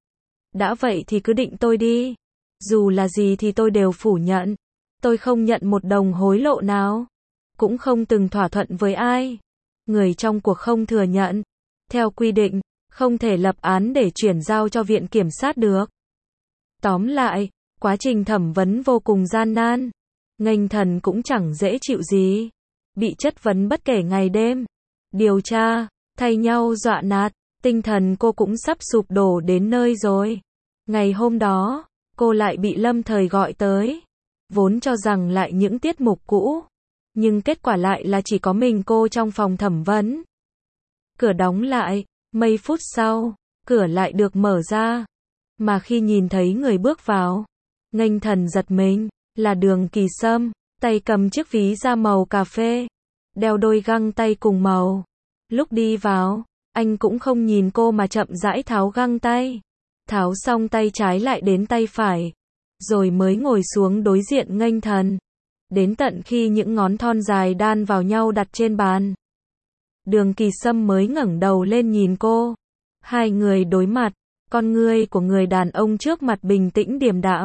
A: Đã vậy thì cứ định tôi đi. Dù là gì thì tôi đều phủ nhận. Tôi không nhận một đồng hối lộ nào. Cũng không từng thỏa thuận với ai. Người trong cuộc không thừa nhận. Theo quy định, không thể lập án để chuyển giao cho viện kiểm sát được. Tóm lại, quá trình thẩm vấn vô cùng gian nan. Nghênh Thần cũng chẳng dễ chịu gì. Bị chất vấn bất kể ngày đêm. Điều tra, thay nhau dọa nạt, tinh thần cô cũng sắp sụp đổ đến nơi rồi. Ngày hôm đó, cô lại bị Lâm Thời gọi tới. Vốn cho rằng lại những tiết mục cũ. Nhưng kết quả lại là chỉ có mình cô trong phòng thẩm vấn. Cửa đóng lại, mấy phút sau, cửa lại được mở ra. Mà khi nhìn thấy người bước vào, Nghênh Thần giật mình, là Đường Kỳ Sâm, tay cầm chiếc ví da màu cà phê, đeo đôi găng tay cùng màu. Lúc đi vào, anh cũng không nhìn cô mà chậm rãi tháo găng tay. Tháo xong tay trái lại đến tay phải, rồi mới ngồi xuống đối diện Nghênh Thần. Đến tận khi những ngón thon dài đan vào nhau đặt trên bàn, Đường Kỳ Sâm mới ngẩng đầu lên nhìn cô. Hai người đối mặt, con ngươi của người đàn ông trước mặt bình tĩnh điềm đạm,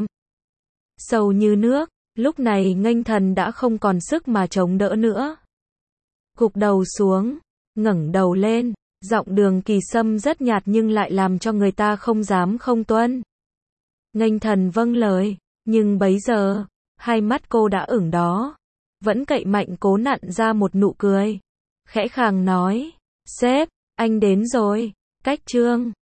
A: sâu như nước. Lúc này Nghênh Thần đã không còn sức mà chống đỡ nữa. Gục đầu xuống, ngẩng đầu lên, giọng Đường Kỳ Sâm rất nhạt nhưng lại làm cho người ta không dám không tuân. Nghênh Thần vâng lời, nhưng bấy giờ, hai mắt cô đã ửng đó. Vẫn cậy mạnh cố nặn ra một nụ cười. Khẽ khàng nói, sếp, anh đến rồi. Cách chương